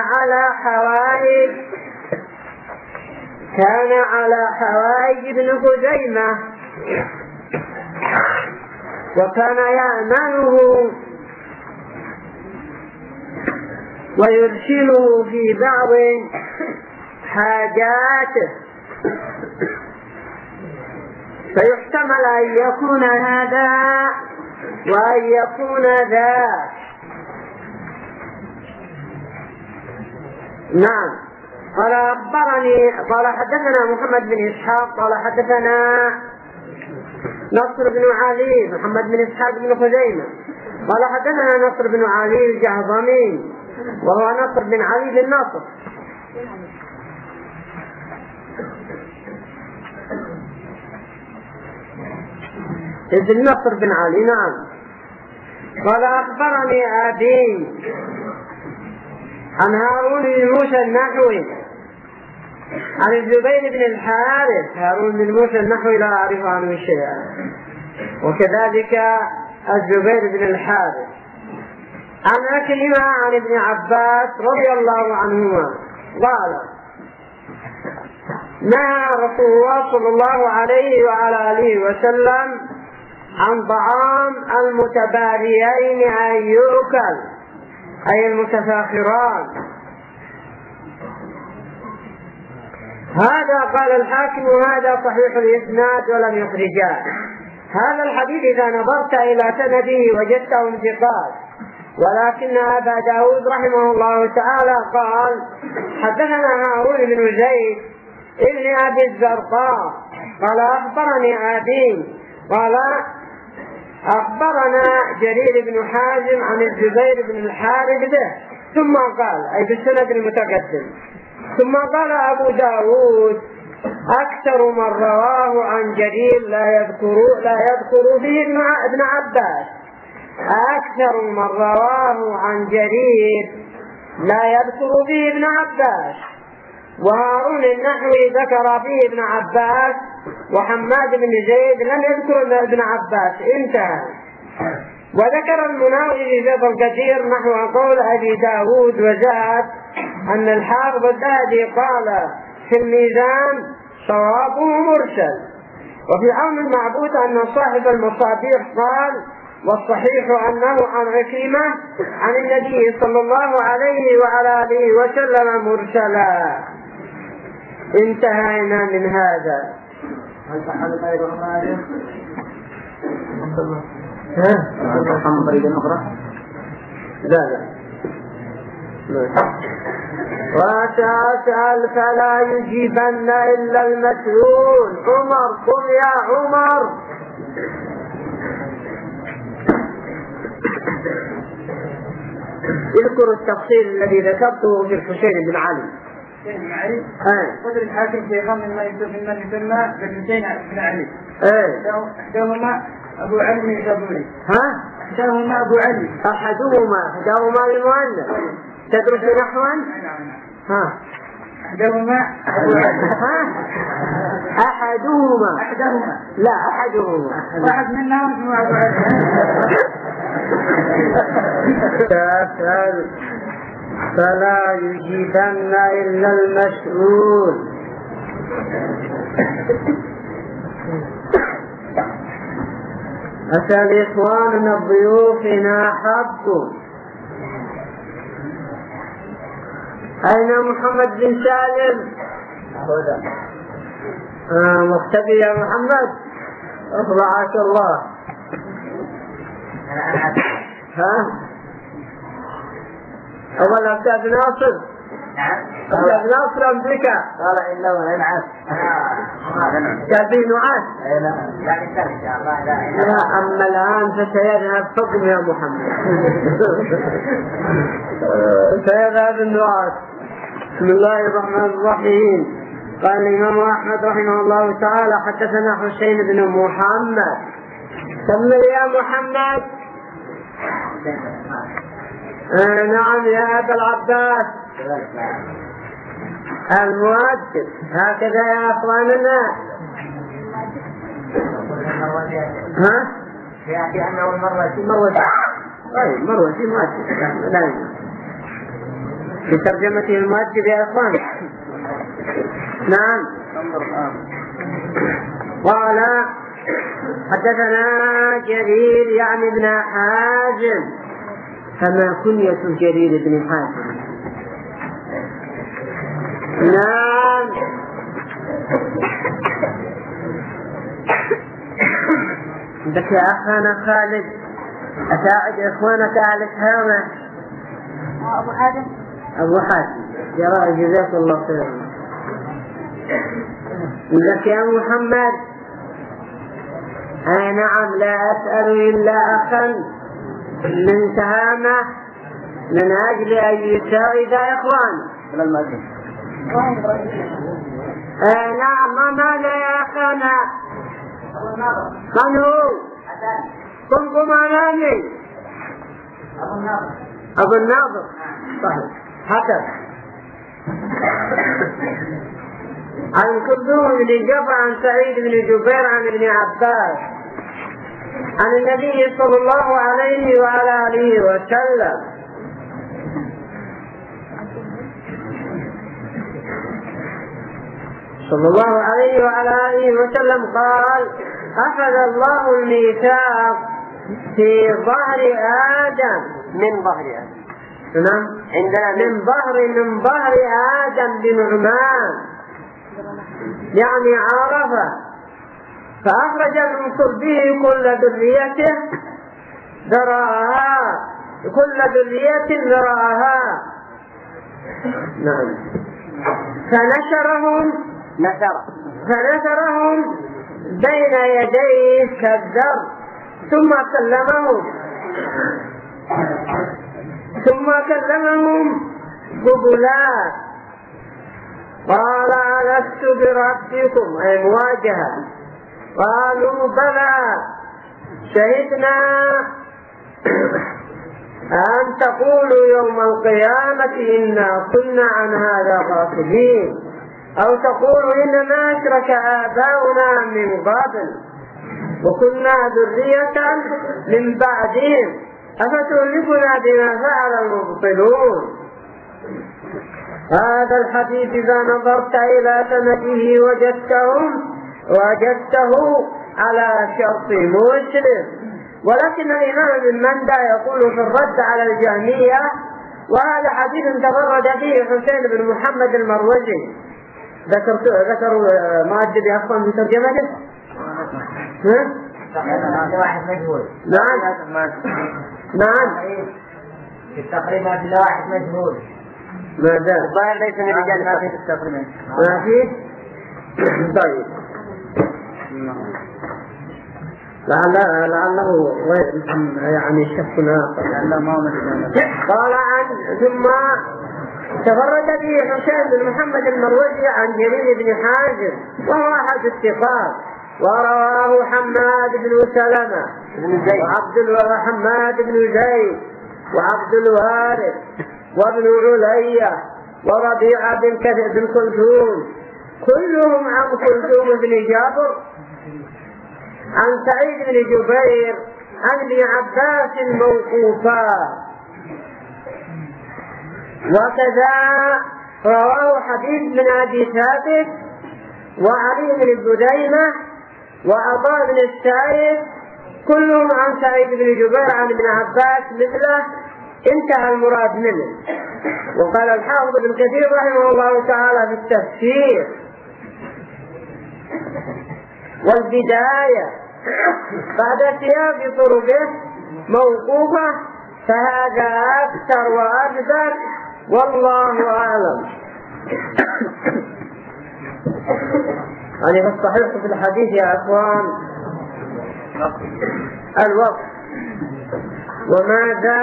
على حوائج ابن خزيمة وكان يأمنه ويرسله في بعض حاجاته. فيحتمل أن يكون هذا وأن يكون ذاك. نعم. قال حدثنا محمد بن إسحاق قال حدثنا نصر بن علي محمد بن إسحاق بن خزيمة قال حدثنا نصر بن علي الجهضمي وهو نصر بن علي بن نصر ابن نصر بن علي. نعم. قال أخبرني أبي عن هارون بن موسى النحوي عن الزبير بن الحارث. هارون بن موسى النحوي لا أعرف عنه شيئا. وكذلك الزبير بن الحارث عن عكرمة عن ابن عباس رضي الله عنهما قال نهى رسول الله صلى الله عليه وعلى آله وسلم عن طعام المتباريين أن يؤكل أي المتفاخران. هذا قال الحاكم وهذا صحيح الإسناد ولم يخرجاه. هذا الحديث إذا نظرت إلى سنده وجدته انتقاد. ولكن أبا داود رحمه الله تعالى قال حدثنا هارون بن زيد ابن أبي الزرقاء قال أخبرني أبي قال أخبرنا جرير بن حازم عن الزبير بن الحارث به ثم قال أي في السند المتقدم ثم قال أبو داود أكثر من رواه عن جرير لا يذكر فيه ابن عباس. أكثر من رواه عن جرير لا يذكر فيه ابن عباس. وهارون النحوي ذكر فيه ابن عباس وحماد بن زيد لم يذكر ابن عباس. انتهى. وذكر المناوي في فيض القدير نحو قول أبي داود وزاد أن الحافظ الذهبي قال في الميزان صوابه مرسل. وفي عون المعبود أن صاحب المصابيح قال والصحيح أنه عن عكرمة عن النبي صلى الله عليه وعلى آله وسلم مرسلا. انتهينا من هذا. هل فعل غير ماجه؟ محمد طريقة أخرى؟ لا وتسأل فلا يجيبن إلا المسؤول. عمر قل يا عمر. اذكر التفصيل الذي ذكرته في الحسين بن علي. قدر الحاكم في غم ما يسمى بالحسين بن علي. احداهما ابو علي الجابوري. احداهما ابو علي. احداهما للمؤنث. تدرس نحوا؟ احداهما ابو علي. احدهما لا احدهما واحد منهم اسمه ابو علي. تسأل فلا يجيبن إلا المسؤول. أسأل إخواننا ضيوفنا حقكم. أين محمد بن سالم؟ مختفي يا محمد. أطلعك الله. أول أستاذ ناصر. أستاذ ناصر أمريكا. قال إنه ينعس. كابين نعاس. لا أما الآن فسيذهب حكم يا محمد. سيذهب النعاس. بسم الله الرحمن الرحيم. قال الإمام أحمد رحمه الله تعالى حدثنا حسين بن محمد. كمل يا محمد. نعم يا أبا العباس المؤدب. هكذا يا أخواننا. يأتي أنه المروة طيب مروة مؤدب لا في ترجمته المؤدب يا أخوان. نعم. قال حدثنا جرير يعني ابن حازم. فما كنية جرير بن حازم؟ نعم. بك يا أخانا خالد أساعد إخوانك على الهامة. أبو حاتم يا رأي جزاك الله خيرا. لك يا محمد. نعم لا أسأل إلا أخا من سهامة من أجل أن يساعد إخوانه. نعم ماذا يا أخانا؟ من هو؟ قمكم أمامي. أبو الناظر. صحيح حسب. عن كلثوم بن جبر عن سعيد بن جبير عن ابن عباس عن النبي صلى الله عليه وعلى آله وسلم صلى الله عليه وعلى آله وسلم قال أخذ الله الميثاق في ظهر آدم من ظهر آدم. نعم عندنا من ظهر آدم بنعمان يعني عرفه فأخرج من صلبه كل ذريته ذراها كل ذرية ذراها. نعم فنشرهم بين يديه كالذر ثم كلمهم قبلات. قال ألست بربكم أي مواجهة. قالوا بلى شهدنا أن تقولوا يوم القيامة إنا كنا عن هذا غافلين أو تقولوا إنما أشرك آباؤنا من قبل وكنا ذرية من بعدهم أفتهلكنا بما فعل المبطلون. هذا الحديث إذا نظرت إلى سنده وجدته على شرط مسلم، ولكن الإمام ابن مندى يقول في الرد على الجهمية: وهذا حديث تفرد فيه حسين بن محمد المروزي. ذكر مؤدب أصلا في ترجمته؟ واحد مجهول. نعم في التقريب هذا واحد مجهول. ماذا؟ الظاهر ليس من رجال ما في التقريب. ما في؟ طيب لعله يعني شك آخر. قال ثم تفرد به حسين بن محمد المروزي عن جرير بن حازم وهو أحد الثقات، ورواه حماد بن سلمة وحماد بن زيد وعبد الوارث وابن علية وربيعة بن كلثوم، كلهم عن كلثوم بن جابر عن سعيد بن جبير عن ابن عباس موقوفا. وكذا رواه حديث من أبي ثابت وعلي بن بديمة وعطاء بن السائب، كلهم عن سعيد بن جبير عن ابن عباس مثله، انتهى المراد منه. وقال الحافظ ابن كثير رحمه الله تعالى في التفسير والبداية بعد سياق طرقه موقوفة، فهذا أكثر وأكثر والله أعلم. يعني الصحيح في الحديث يا أخوان الوقت. وماذا؟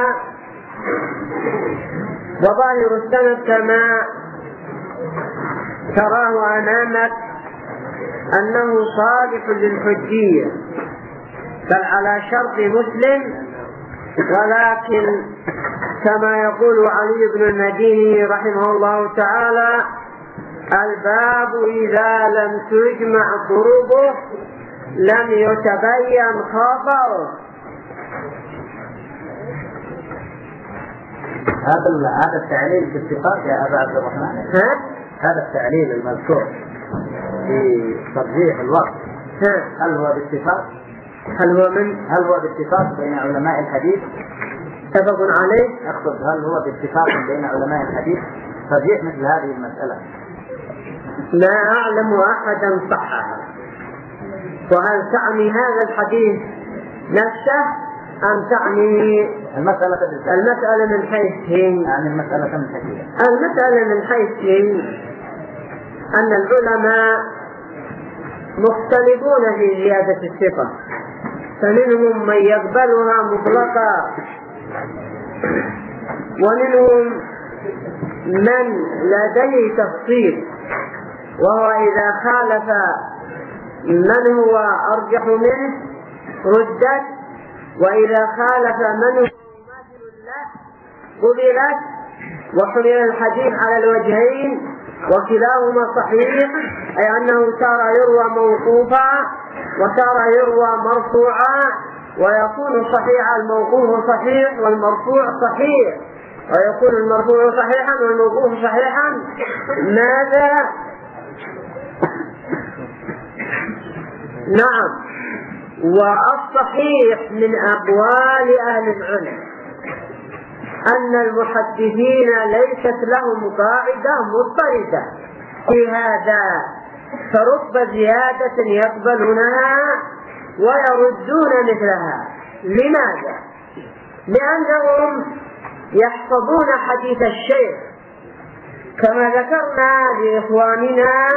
وظاهر السند كما تراه أمامك أنه صالح للحجية بل على شرط مسلم، ولكن كما يقول علي بن المديني رحمه الله تعالى: الباب إذا لم تجمع طرقه لم يتبين خطأه. هذا التعليل في الثقات يا أبا عبد الرحمن. هذا التعليل المذكور في ترجيح الوقت هل هو باتفاق؟ هل هو باتفاق بين علماء الحديث؟ اتفق عليه؟ أقصد هل هو باتفاق بين علماء الحديث ترجيح مثل هذه المسألة؟ لا أعلم أحدا صحها. وهل تعني هذا الحديث نفسه أم تعني المسألة من حيث هي؟ يعني المسألة من حيث المسألة من حيث هي أن العلماء مختلفون في زيادة الثقة، فمنهم من يقبلها مطلقا ومنهم من لديه تفصيل، وهو إذا خالف من هو أرجح منه ردت، وإذا خالف من هو مماثل له قبلت، وحمل الحديث على الوجهين وكلاهما صحيح، أي أنه تارة يروى موقوفا وتارة يروى مرفوعا، ويكون صحيح الموقوف صحيح والمرفوع صحيح، ويكون المرفوع صحيحا والموقوف صحيحا. ماذا؟ نعم. والصحيح من أقوال أهل العلم أن المحدثين ليست لهم قاعدة مضطردة في هذا، فرب زيادة يقبلونها ويردون مثلها. لماذا؟ لأنهم يحفظون حديث الشيخ، كما ذكرنا لإخواننا.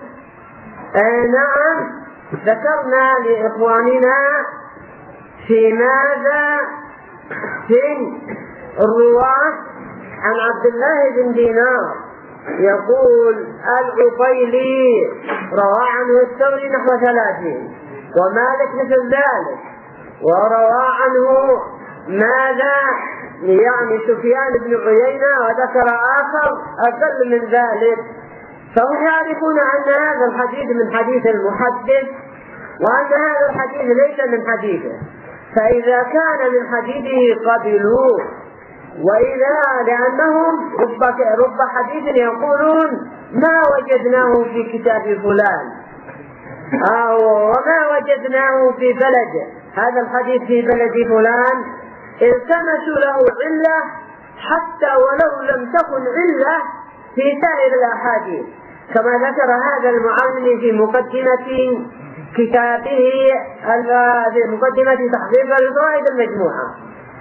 نعم، ذكرنا لإخواننا في ماذا؟ في الرواة عن عبد الله بن دينار يقول: العقيلي روى عنه الثوري نحو 30، ومالك مثل ذلك، وروى عنه ماذا؟ يعني سفيان بن عيينة، وذكر آخر أقل من ذلك. فهم يعرفون أن هذا الحديث من حديث المحدث وأن هذا الحديث ليس من حديثه، فإذا كان من حديثه قبلوه، وإذا لأنهم رب حديث يقولون ما وجدناه في كتاب فلان وما وجدناه في بلده، هذا الحديث في بلد فلان، التمسوا له علة حتى ولو لم تكن علة في سائر الأحاديث، كما ذكر هذا المعلم في مقدمة كتابه في مقدمة تحقيق الفوائد المجموعة.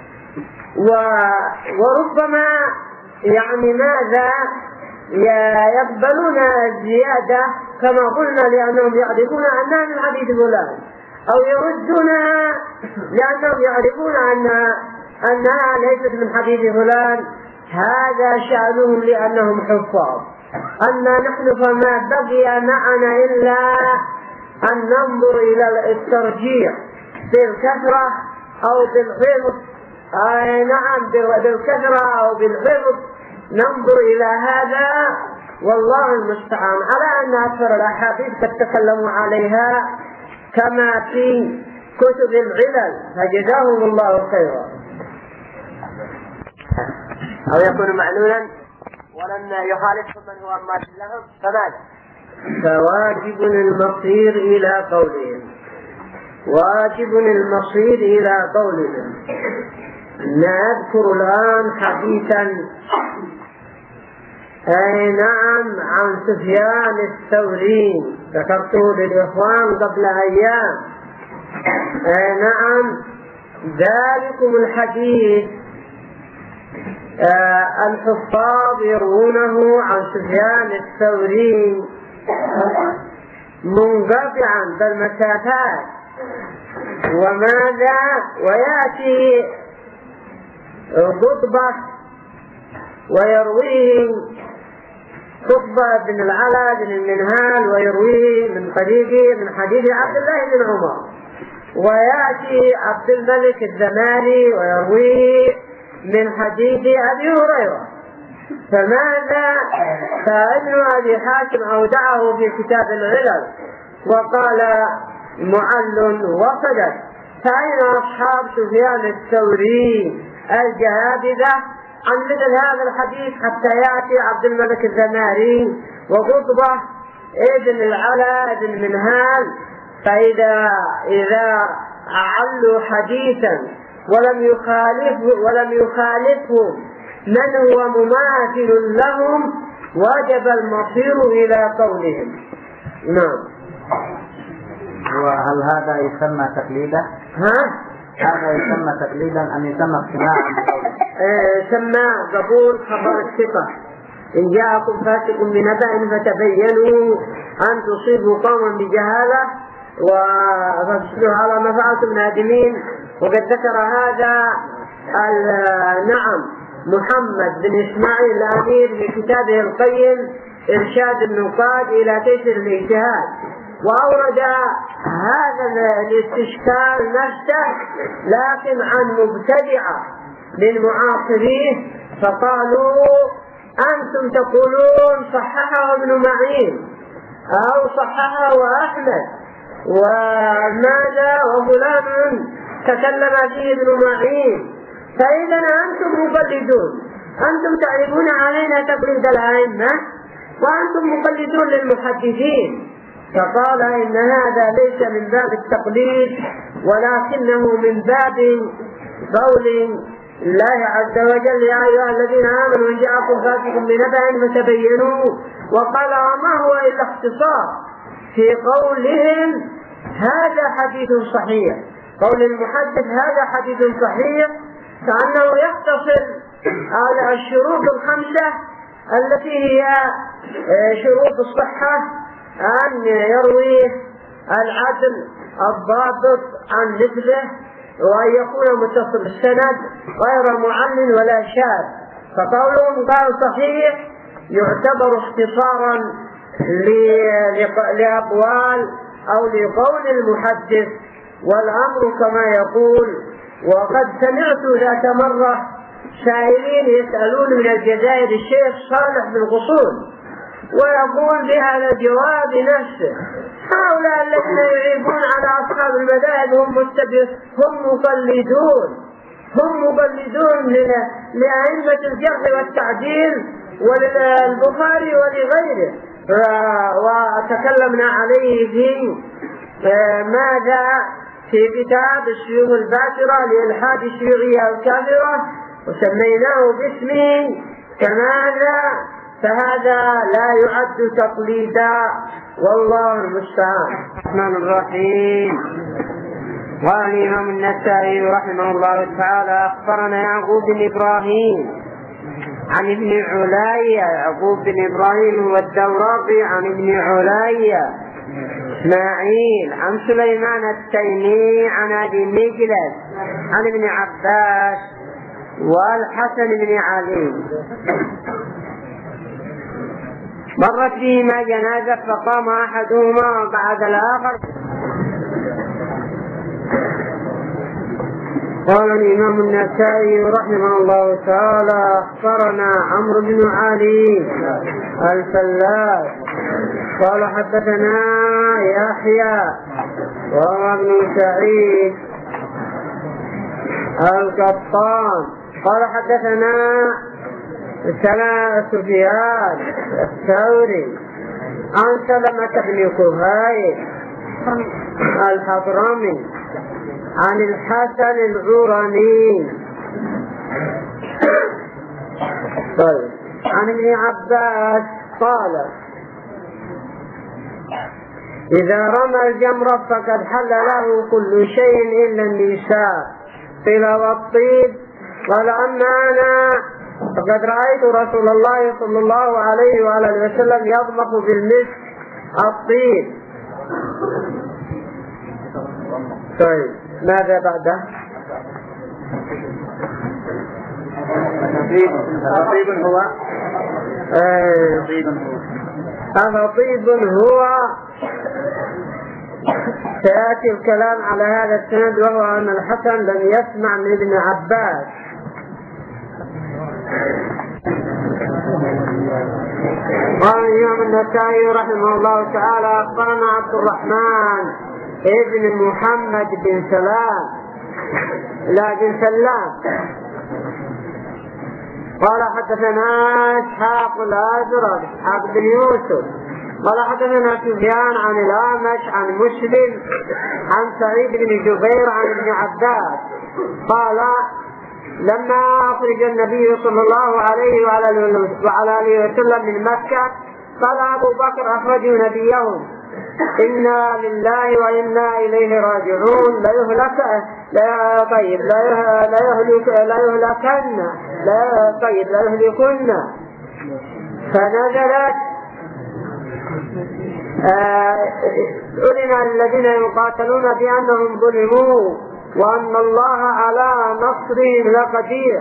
وربما يعني ماذا يقبلون الزيادة كما قلنا لأنهم يعرفون أنها من حديث فلان، أو يردونها لأنهم يعرفون أنها ليست من حديث فلان. هذا شأنهم لأنهم حفاظ. أما نحن فما بقي معنا إلا أن ننظر إلى الترجيح بالكثرة أو بالحفظ. نعم، بالكثرة أو بالحفظ ننظر إلى هذا، والله المستعان، على أن أكثر الأحاديث قد تكلموا عليها كما في كتب العلل، فجزاهم الله خيرا. أو يكون معلولا ولم يخالفهم من هو أمات لهم، فماذا؟ فواجب المصير إلى قولهم، واجب المصير إلى قولهم. نذكر الآن حديثا نعم عن سفيان الثوري، ذكرته للإخوان قبل أيام. نعم، ذلكم الحديث الحفاظ يروونه عن سفيان الثوري منقطعا بالمسافات، وماذا؟ ويأتي خطبة ويرويه خطبة بن العلا بن المنهال، ويرويه من طريقه من حديث عبد الله بن عمر، ويأتي عبد الملك الزماني ويرويه من حديث أبي هريرة. فماذا؟ فابن أبي حاتم أودعه في كتاب العلل وقال معل وصدق. فأين أصحاب سفيان الثوري الجهابذة عن مثل هذا الحديث حتى يأتي عبد الملك الزماري وخطبة ابن العلا ابن منهال؟ فإذا أعلوا حديثا ولم يخالفه من هو مماثل لهم وجب المصير إلى قولهم. نعم. وهل هذا يسمى تقليدا؟ هذا يسمى تقليدا أم يسمى اقتناعا؟ يسمى قبول خبر الثقة. إن جاءكم فاسق بنبأ فتبينوا أن تصيبوا قوما بجهالة وتصبحوا على ما فعلتم نادمين. وقد ذكر هذا نعم محمد بن إسماعيل الأمير في كتابه القيم إرشاد النقاد إلى تيسير الاجتهاد، وأورد هذا الاستشكال نفسه لكن عن مبتدعة من معاصريه، فقالوا أنتم تقولون صححه ابن معين أو صححه أحمد وماذا وفلان تكلم فيه ابن معين، فإذا أنتم مقلدون، أنتم تعرفون علينا تقليد الأئمة وأنتم مقلدون للمحدثين. فقال إن هذا ليس من باب التقليد ولكنه من باب قول الله عز وجل يا أيها الذين آمنوا إن جاءكم فاسق بنبأ فتبينوا، وقال وما هو إلا اختصار في قولهم هذا حديث صحيح، قول المحدث هذا حديث صحيح، كأنه يختصر على الشروط الخمسة التي هي شروط الصحة، أن يرويه العدل الضابط عن مثله، وأن يكون متصل السند غير معلل ولا شاذ. فقولهم قال صحيح يعتبر اختصارا لأقوال أو لقول المحدث، والأمر كما يقول. وقد سمعت ذات مرة سائلين يسألون من الجزائر الشيخ صالح بن غصون ويقول بهذا الجواب نفسه. هؤلاء الذين يعيبون على أصحاب المذاهب هم مقلدون لأئمة الجرح والتعديل وللبخاري ولغيره. وتكلمنا عليه في ماذا في كتاب الشيوخ الباكرة لإلحاد الشيوعية الكافرة وسميناه باسمه كماذا، فهذا لا يعد تقليدا والله المستعان. الرحمن الرحيم. قال الإمام النسائي رحمه الله تعالى أخبرنا يعقوب بن إبراهيم عن ابن علي، يعقوب بن إبراهيم والدورقي عن ابن علي إسماعيل عن سليمان التيمي عن أبي مجلس عن ابن عباس والحسن بن علي. مرت بهما جنازة فقام أحدهما وبعد الآخر. قال الإمام النسائي رحمه الله تعالى أخبرنا عمرو بن علي الفلاس قال حدثنا يحيى وهو ابن سعيد القطان قال حدثنا سفيان الثوري عن سلمة بن كهيل الحضرمي عن الحسن العرني طيب عن ابن عباس قال إذا رمى الجمر فقد حل له كل شيء إلا النساء قيل والطيب قال أما أنا فقد رأيت رسول الله صلى الله عليه وآله وسلم يضمخ بالمسك الطيب. طيب ماذا بعده؟ طيب هو طيب هو سيأتي الكلام على هذا السند، وهو أن الحسن لم يسمع من ابن عباس. قال الإمام النسائي رحمه الله تعالى أخبرنا عبد الرحمن ابن محمد بن سلام قال حدثنا إسحاق الأزرق إسحاق بن يوسف قال حدثنا سفيان عن الأعمش عن مسلم عن سعيد بن جبير عن ابن عباس قال لما أخرج النبي صلى الله عليه وعلى آله وسلم من مكة قال أبو بكر أخرجوا نبيهم إنا لله وإنا إليه راجعون لا يهلكن فنزلت أذن الذين يقاتلون بأنهم ظلموا وأن الله على نصرهم لقدير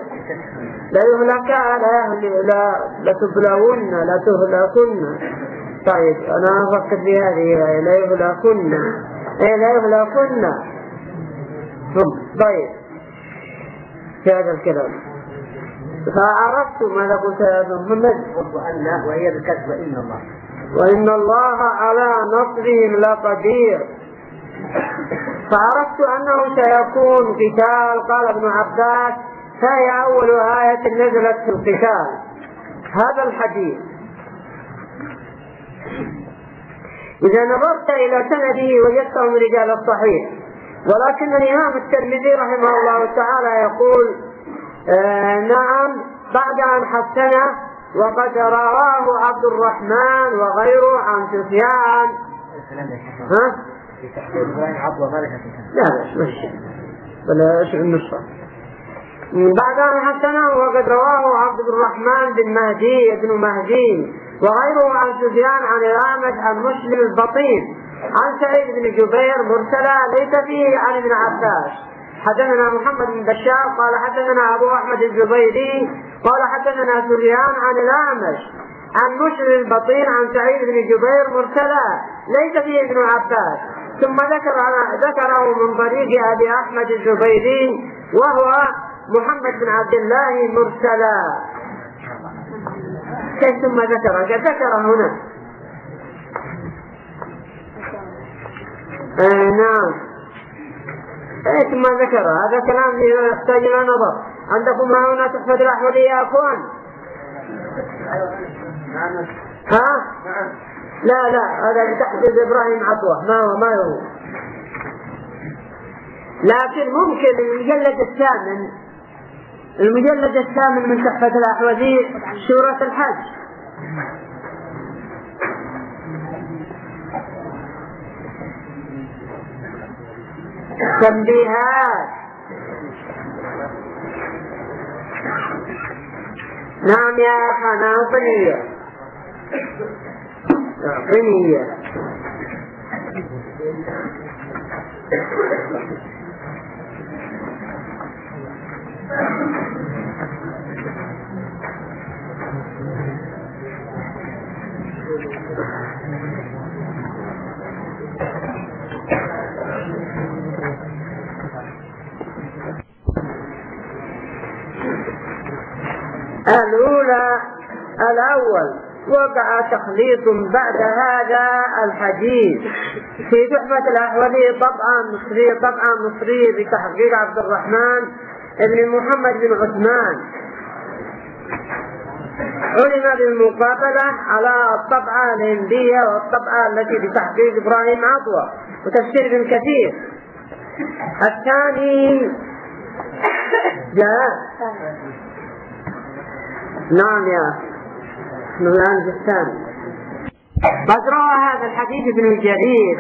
لتهلكن. طيب أنا أفكر في هذه لا يهلكن. طيب في هذا الكلام فعرفت ماذا قلت يا محمد وهي الكذب وإن الله على نصرهم لقدير. فعرفت أنه سيكون قتال. قال ابن عباس فهي أول آية نزلت في القتال. هذا الحديث إذا نظرت إلى سنده وجدته من رجال الصحيح، ولكن الإمام الترمذي رحمه الله تعالى يقول نعم بعد أن حسنه وقد رواه عبد الرحمن وغيره عن سفيان. بعد أن حسنه وقد رواه عبد الرحمن بن مهدي وغيره عن سفيان عن الأعمش عن مسلم البطين عن سعيد بن جبير مرسلا ليس فيه عن ابن عباس. حدثنا محمد بن بشار قال حدثنا أبو أحمد الزبيدي قال حدثنا سفيان عن الأعمش عن مسلم البطين عن سعيد بن جبير مرسلا ليس فيه ابن عباس. ثم ذكره من طريق أبي أحمد الزبيدي وهو محمد بن عبد الله مرسلا. ثم ذكر هنا. نعم ثم ذكر. هذا كلام يحتاج إلى نظر. عندكم هنا تحفة الأحوذية يا أخوان؟ ها؟ لا هذا تحفظ إبراهيم عطوة ما هو. لكن ممكن المجلد الثامن من تحفة الأحوذي سورة الحج. تنبيهات. نعم يا أخانا أعطني. الأول وقع تخليط بعد هذا الحديث في تحفة الأحوذي طبعا مصري بتحقيق عبد الرحمن بن محمد بن عثمان. علم بالمقابلة على الطبعة الهندية والطبعة التي بتحقيق إبراهيم عطوة وتفسير ابن كثير. الثاني جاء. نعم يا نحن الآن في الثاني. قد روى هذا الحديث ابن جرير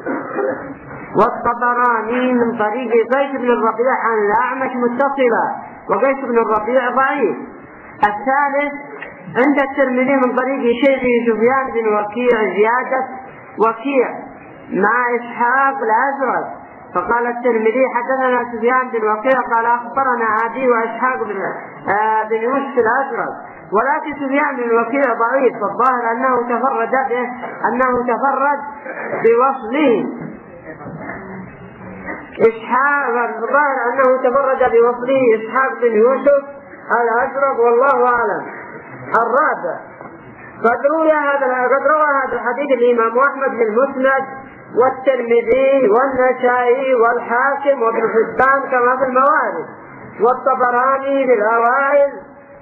والطبراني من طريق قيس بن الربيع عن الأعمش متصلة، وقيس بن الربيع ضعيف. الثالث عند الترمذي من طريق شيخ سفيان بن وكيع زيادة وكيع مع إسحاق الأزرق. فقال الترمذي حدثنا سفيان بن وكيع قال أخبرنا عدي وإسحاق بن يوسف الأزرق، ولكن سفيان بن وكيع ضعيف. فالظاهر أنه تفرد بوصله إسحاق بن يوسف الأزرق والله أعلم. الرابع قد روى هذا الحديث الإمام أحمد في المسند والترمذي والنسائي والحاكم وابن حبان كما في الموارد، والطبراني في الأوائل،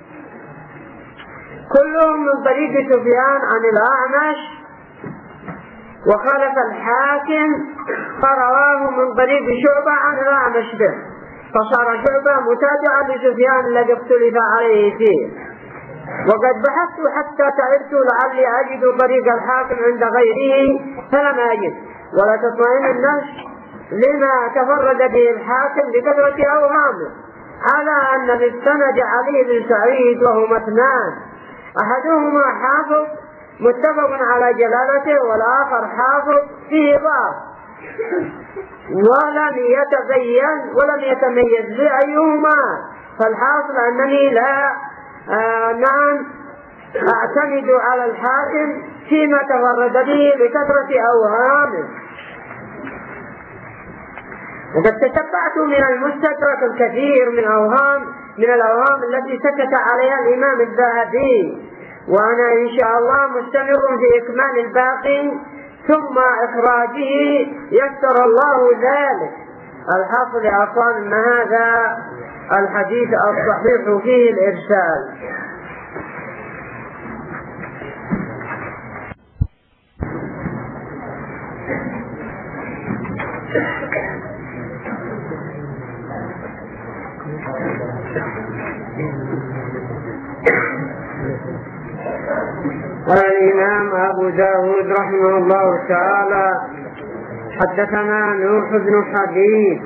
كلهم من طريق سفيان عن الأعمش. وخالف الحاكم فرواه من طريق شعبة عن الأعمش به، فصار شعبة متابعا لسفيان الذي اختلف عليه فيه. وقد بحثت حتى تعبت لعلي أجد طريق الحاكم عند غيره فلم أجد، ولا تطمئن النفس لما تفرد به الحاكم بكثرة أوهامه، على أن بالسند علي بن سعيد وهما اثنان، أحدهما حافظ متفق على جلالته والآخر حافظ فيه ضعف، ولم يتميز بأيهما. فالحاصل أنني لا أعتمد على الحاكم فيما تفرد به بكثرة أوهامه. وقد تتبعت من المستدرك الكثير من الأوهام التي سكت عليها الإمام الذهبي، وأنا إن شاء الله مستمر في إكمال الباقي ثم إخراجه يسر الله ذلك. الحاصل يا أخوان أن هذا الحديث الصحيح فيه الإرسال. قال الإمام أبو داود رحمه الله تعالى حدثنا نوح بن حبيب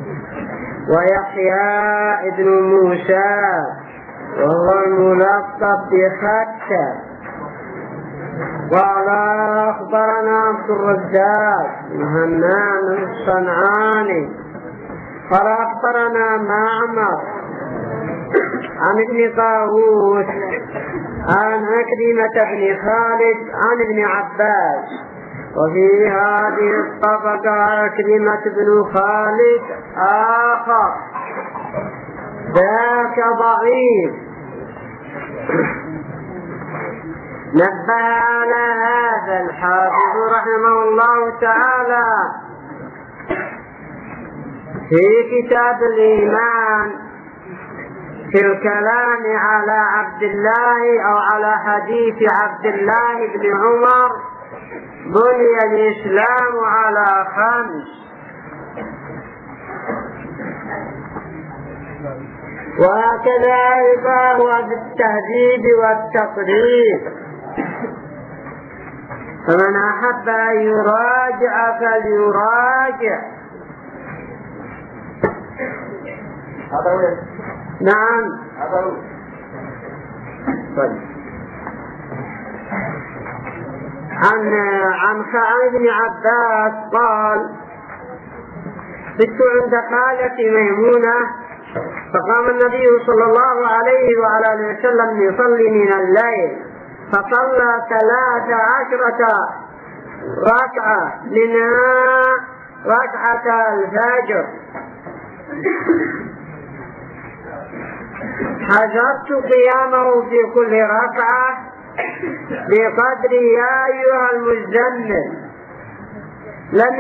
ويحيى بن موسى وهو الملقب بخته، قال أخبرنا عبد الرزاق بن همام الصنعاني قال أخبرنا معمر عن ابن طاووس عن عكرمة بن خالد عن ابن عباس. وفي هذه الطبقة عكرمة بن خالد آخر ذاك ضعيف. نبه على هذا الحافظ رحمه الله تعالى في كتاب الإيمان في الكلام على عبد الله أو على حديث عبد الله بن عمر: بني الإسلام على 5. وهكذا أيضا هو بالتهذيب والتقريب. فمن أحب أن يراجع فليراجع. نعم. عن بن عباس قال: بت عند خالتي ميمونة فقام النبي صلى الله عليه وعلى اله وسلم يصلي من الليل فصلى 13 ركعة منها ركعة الفجر. حذرت قيامه في كل ركعة بقدر يا أيها المزمل. لم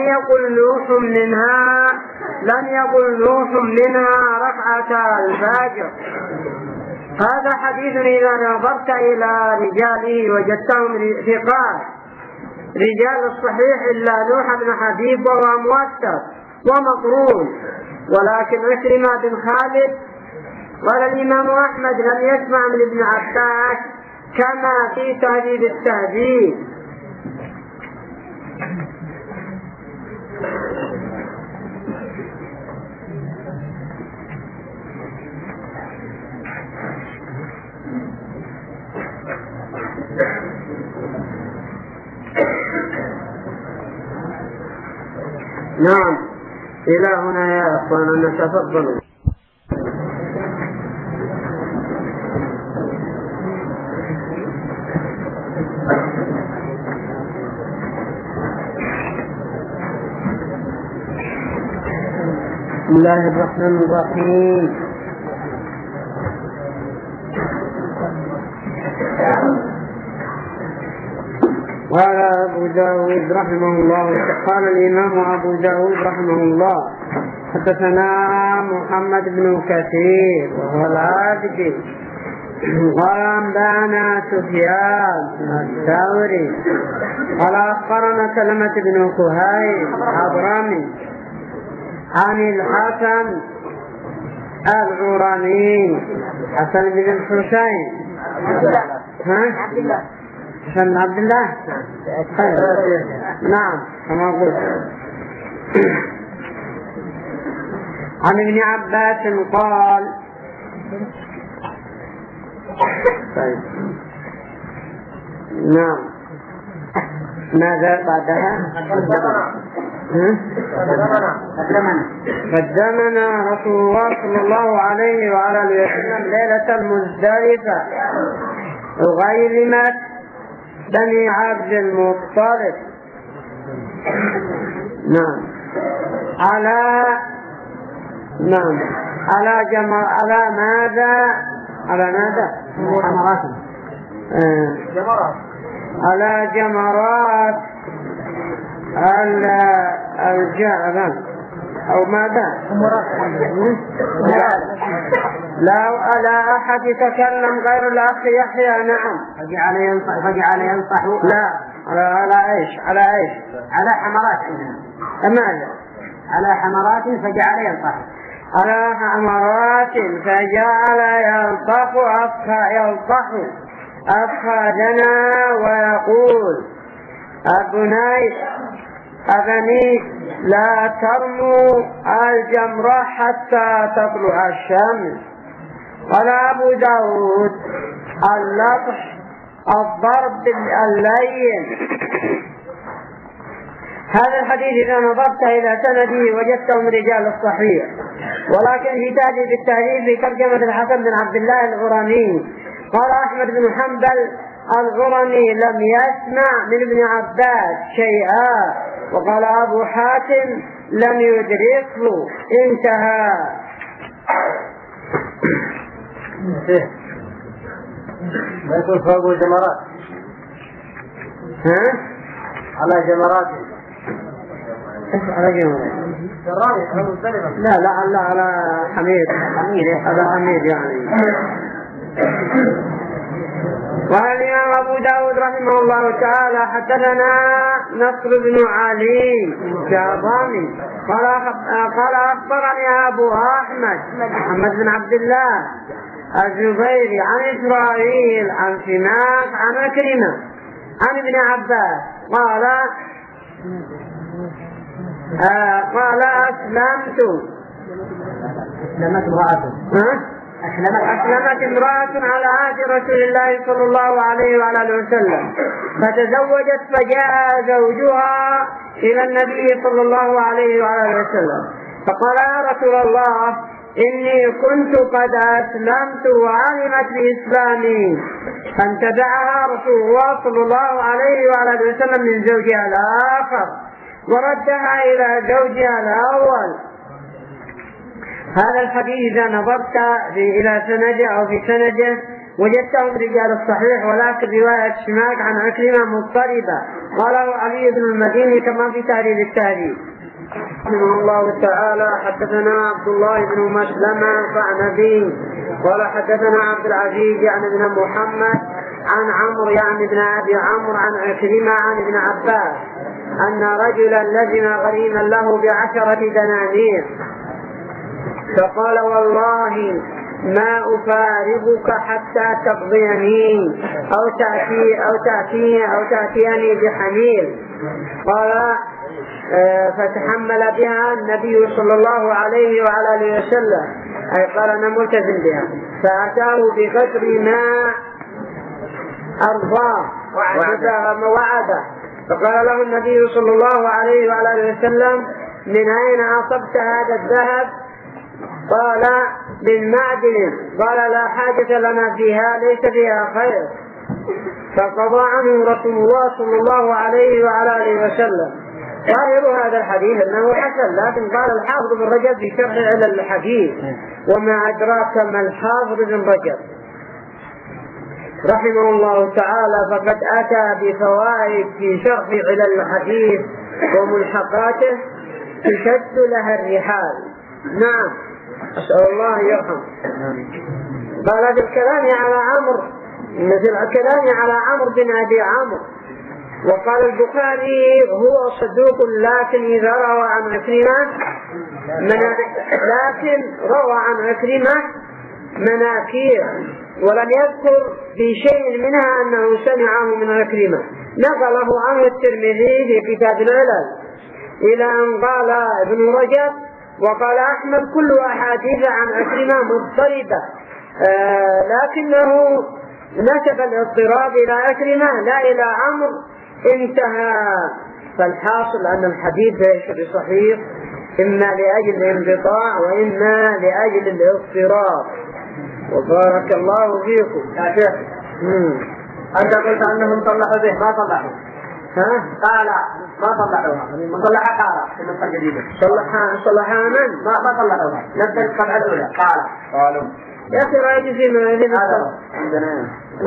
يقل نوح منها ركعة الفجر. هذا حديث إذا نظرت إلى رجاله وجدتهم ثقات رجال الصحيح إلا نوح بن حبيب وهو موثق ومقرون. ولكن عكرمة بن خالد قال الإمام أحمد لم يسمع من ابن عباس كما في تهذيب التهذيب. نعم، إلى هنا يا أخوانا نتفضلوا. بسم الله الرحمن الرحيم. قال أبو داود رحمه الله، قال الإمام أبو داود رحمه الله: حدثنا محمد بن كثير وهو العابدي قال أنبأنا سفيان الثوري قال أخبرنا سلمة بن كهيل الحضرمي عن الحسن العراني حسن بن الحسين حسن عبد الله. نعم كما قلت. عن ابن عباس قال: طيب نعم. ماذا بعدها؟ قدمنا رسول الله صلى الله عليه وعلى اله وسلم ليلة المزدلفة غيلمت بني عبد المطلب. نعم. على ماذا؟ على جمرات الجعبة أو ماذا؟ لا على أحد يتكلم غير الأخ يحيى. نعم. فجعل ينصح. لا على إيش؟ على حمرات عندنا. ماذا؟ على حمرات فجعل ينصح. على حمرات فجعل يلطح أفخاذنا ويقول: أبني لا ترموا الجمرة حتى تطلع الشمس. قال أبو داود: اللطح الضرب اللين. هذا الحديث إذا نظرت إلى سنده وجدته من رجال الصحيح، ولكن في تهذيب التهذيب في ترجمة الحسن بن عبد الله العراني قال أحمد بن حنبل: العراني لم يسمع من ابن عباس شيئا. وقال أبو حاتم: لم يدركه. انتهى. ما يكون فوق الجمرات. على جمراته. على جمراته. لا على حميد. على حميد يعني. قال الإمام أبو داود رحمه الله تعالى حدثنا نصر بن علي الشعباني قال أخبرني أبو أحمد محمد بن عبد الله الزبيري عن إسرائيل عن سماك عن عكرمة عن ابن عباس قال أسلمت امرأة على عهد رسول الله صلى الله عليه وعلى آله وسلم فتزوجت فجاء زوجها إلى النبي صلى الله عليه وعلى آله وسلم فقال يا رسول الله إني كنت قد أسلمت وعلمت بإسلامي فانتزعها رسول الله صلى الله عليه وعلى آله وسلم من زوجها الآخر وردها إلى زوجها الأول. هذا الحديث إذا نظرت إلى سنده أو في سنده وجدته من رجال الصحيح ولكن رواية سماك عن عكرمة مضطربة قاله علي بن المديني كما في تهذيب التهذيب. رحمه الله تعالى حدثنا عبد الله بن مسلمة القعنبي قال حدثنا عبد العزيز يعني بن محمد عن عمرو يعني بن أبي عمرو عن عكرمة عن ابن عباس أن رجلا لزم غريما له ب10 دنانير فقال والله ما أفارقك حتى تقضيني أو تأتيني بحمير. قال فتحمل بها النبي صلى الله عليه وعلى آله وسلم أي قال أنا ملتزم بها فأتاه بقدر ما أرضاه ووعده فقال له النبي صلى الله عليه وعلى آله وسلم من أين أصبت هذا الذهب؟ قال من معدن. قال لا حاجة لنا فيها ليس فيها خير. فقضى عنه رسول الله صلى الله عليه وعلى آله وسلم. ظاهر هذا الحديث أنه حسن لكن قال الحافظ بن رجب في شرح علل الحديث وما أدراك ما الحافظ بن رجب رحمه الله تعالى فقد أتى بفوائد في شرح علل الحديث وملحقاته تشد لها الرحال. نعم أسأل الله يرحم. قال بالكلام على عمرو مثل الكلام على عمرو بن أبي عمرو. وقال البخاري هو صدوق لكن إذا روى عن عكرمة مناكير ولم يذكر في شيء منها أنه سمعه من عكرمة. نقله عنه الترمذي في كتاب العلل إلى أن قال ابن رجب وقال أحمد كل أحاديث عن عكرمة مضطربة لكنه نسب الاضطراب إلى عكرمة لا إلى عمرو انتهى. فالحاصل أن الحديث ليس بصحيح إما لأجل الانقطاع وإما لأجل الاضطراب. وبارك الله فيكم يا شيخ. أنت قلت أنهم طلعوا به ما طلعوا. قال ما طلعوها طلعها قال في النسخة الجديدة صلحها من؟ ما طلعوها نفس القطعة الأولى قالوا يا أخي رأيت في مهدين عندنا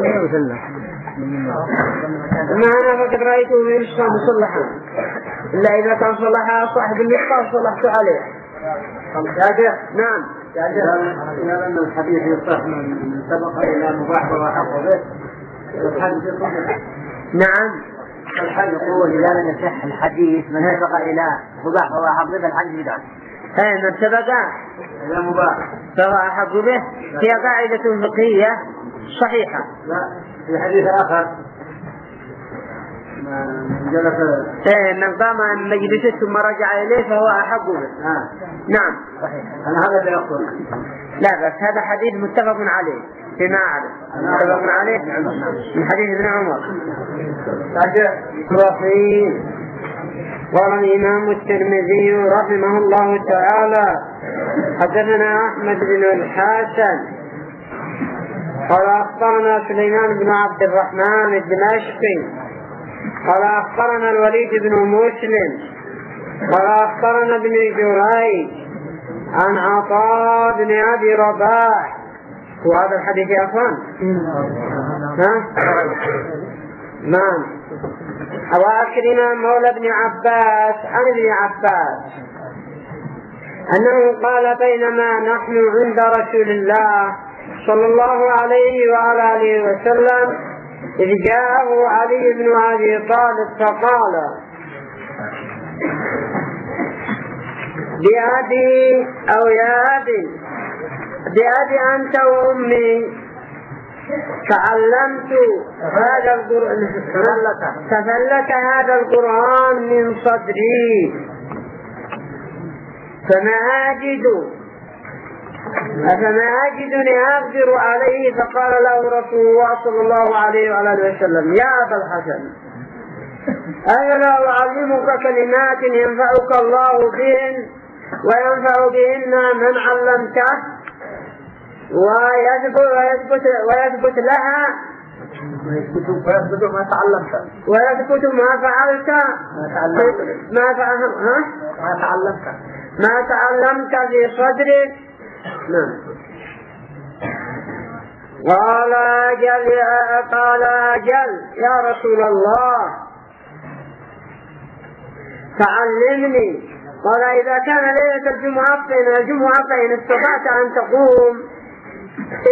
ما أنا فقد رأيته في نسخة مصلحة إلا إذا كان صلحها صاحب النسخة صلحت عليه. يا شيخ. نعم يا شيخ إلى أن الحديث يصح من سبق إلى مباح وحق به نعم الحج يقول إذا لم يصح الحديث من سبق إلى مباح وحق به الحج بدعة. من سبق إلى مباح فحق به هي قاعدة فقهية صحيحة. لا في حديث آخر من قام عن مجلسه ثم رجع إليه فهو أحق به. نعم صحيح. هذا يقول لا بس هذا حديث متفق عليه فيما أعرف متفق عليه من حديث ابن عمر. رحيم. قال الإمام الترمذي رحمه الله تعالى حدثنا أحمد بن الحسن قال أخبرنا سليمان بن عبد الرحمن الدمشقي قال أخبرنا الوليد بن مسلم قال أخبرنا ابن جريج عن عطاء بن أبي رباح. وهذا الحديث يا أخوان نعم. وأكرمة مولى ابن عباس عن ابن عباس أنه قال بينما نحن عند رسول الله صلى الله عليه وعلى آله وسلم إذ جاءه علي بن أبي طالب فقال بأبي أو يا أبي بأبي أنت وأمي تعلمت هذا القرآن تفلت هذا القرآن من صدري فما أجدني أقدر عليه. فقال له رسول الله صلى الله عليه وآله وسلم يا أبا الحسن ألا أعلمك كلمات ينفعك الله بهن وينفع بهن من علمته ويثبت لها ويثبت ما فعلت ما تعلمت في صدرك. قال أجل يا رسول الله تعلمني. قال إذا كان ليلة الجمعة فإن استطعت أن تقوم في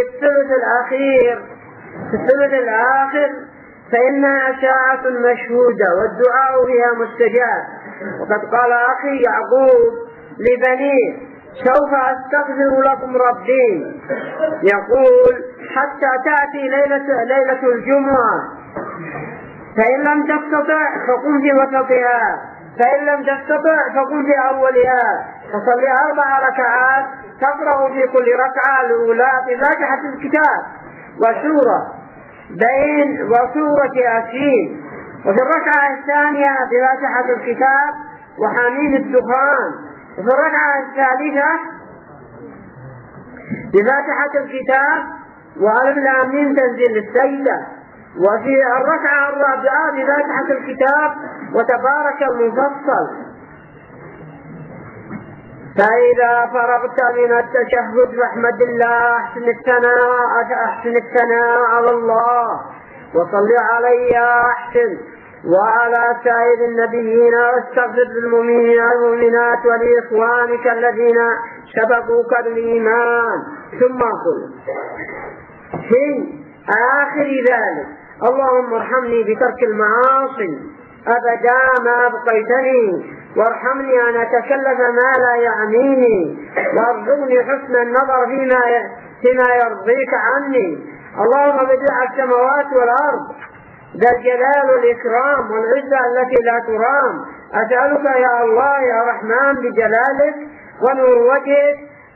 الثلث الآخر فإنها ساعة مشهودة والدعاء فيها مستجاب. وقد قال أخي يعقوب لبنيه سوف أستغفر لكم ربي يقول حتى تأتي ليلة الجمعة فإن لم تستطع فقم في وسطها فإن لم تستطع فقم في أولها فصلي 4 ركعات تقرأ في كل ركعة الأولى بفاتحة الكتاب وسورة ياسين وفي الركعة الثانية بفاتحة الكتاب وحميم الدخان وفي الركعة الثالثة بفاتحة الكتاب وألف لام ميم تنزيل السجدة وفي الركعة الرابعة بفاتحة الكتاب وتبارك المفصل. فإذا فرغت من التشهد فاحمد الله أحسن الثناء على الله وصل عليه أحسن وعلى سائر النبيين واستغفر للمؤمنين والمؤمنات ولإخوانك الذين سبقوك بالإيمان. ثم قل في آخر ذلك اللهم ارحمني بترك المعاصي أبدا ما أبقيتني وارحمني أن أتكلف ما لا يعنيني وارزقني حسن النظر فيما يرضيك عني. اللهم بديع السماوات والأرض ذا الجلال والإكرام والعزة التي لا ترام أسألك يا الله يا رحمن بجلالك ونور وجهك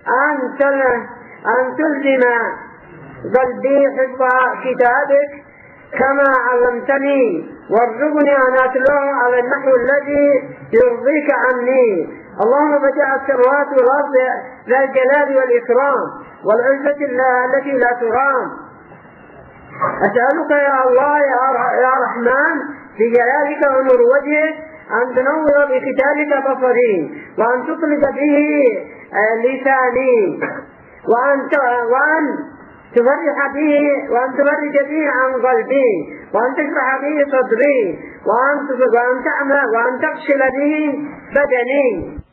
أن تلزم قلبي حفظ كتابك كما علمتني وارزقني أن أتلوه على النحو الذي يرضيك عني. اللهم بديع السماوات والأرض ذا الجلال والإكرام والعزة التي لا ترام أسألك يا الله يا رحمن بجلالك ونور وجهك أن تنور بكتابك بصري وأن تطلق به لساني وأن تفرج به عن قلبي وأن تشرح به صدري وأن تغسل به بدني.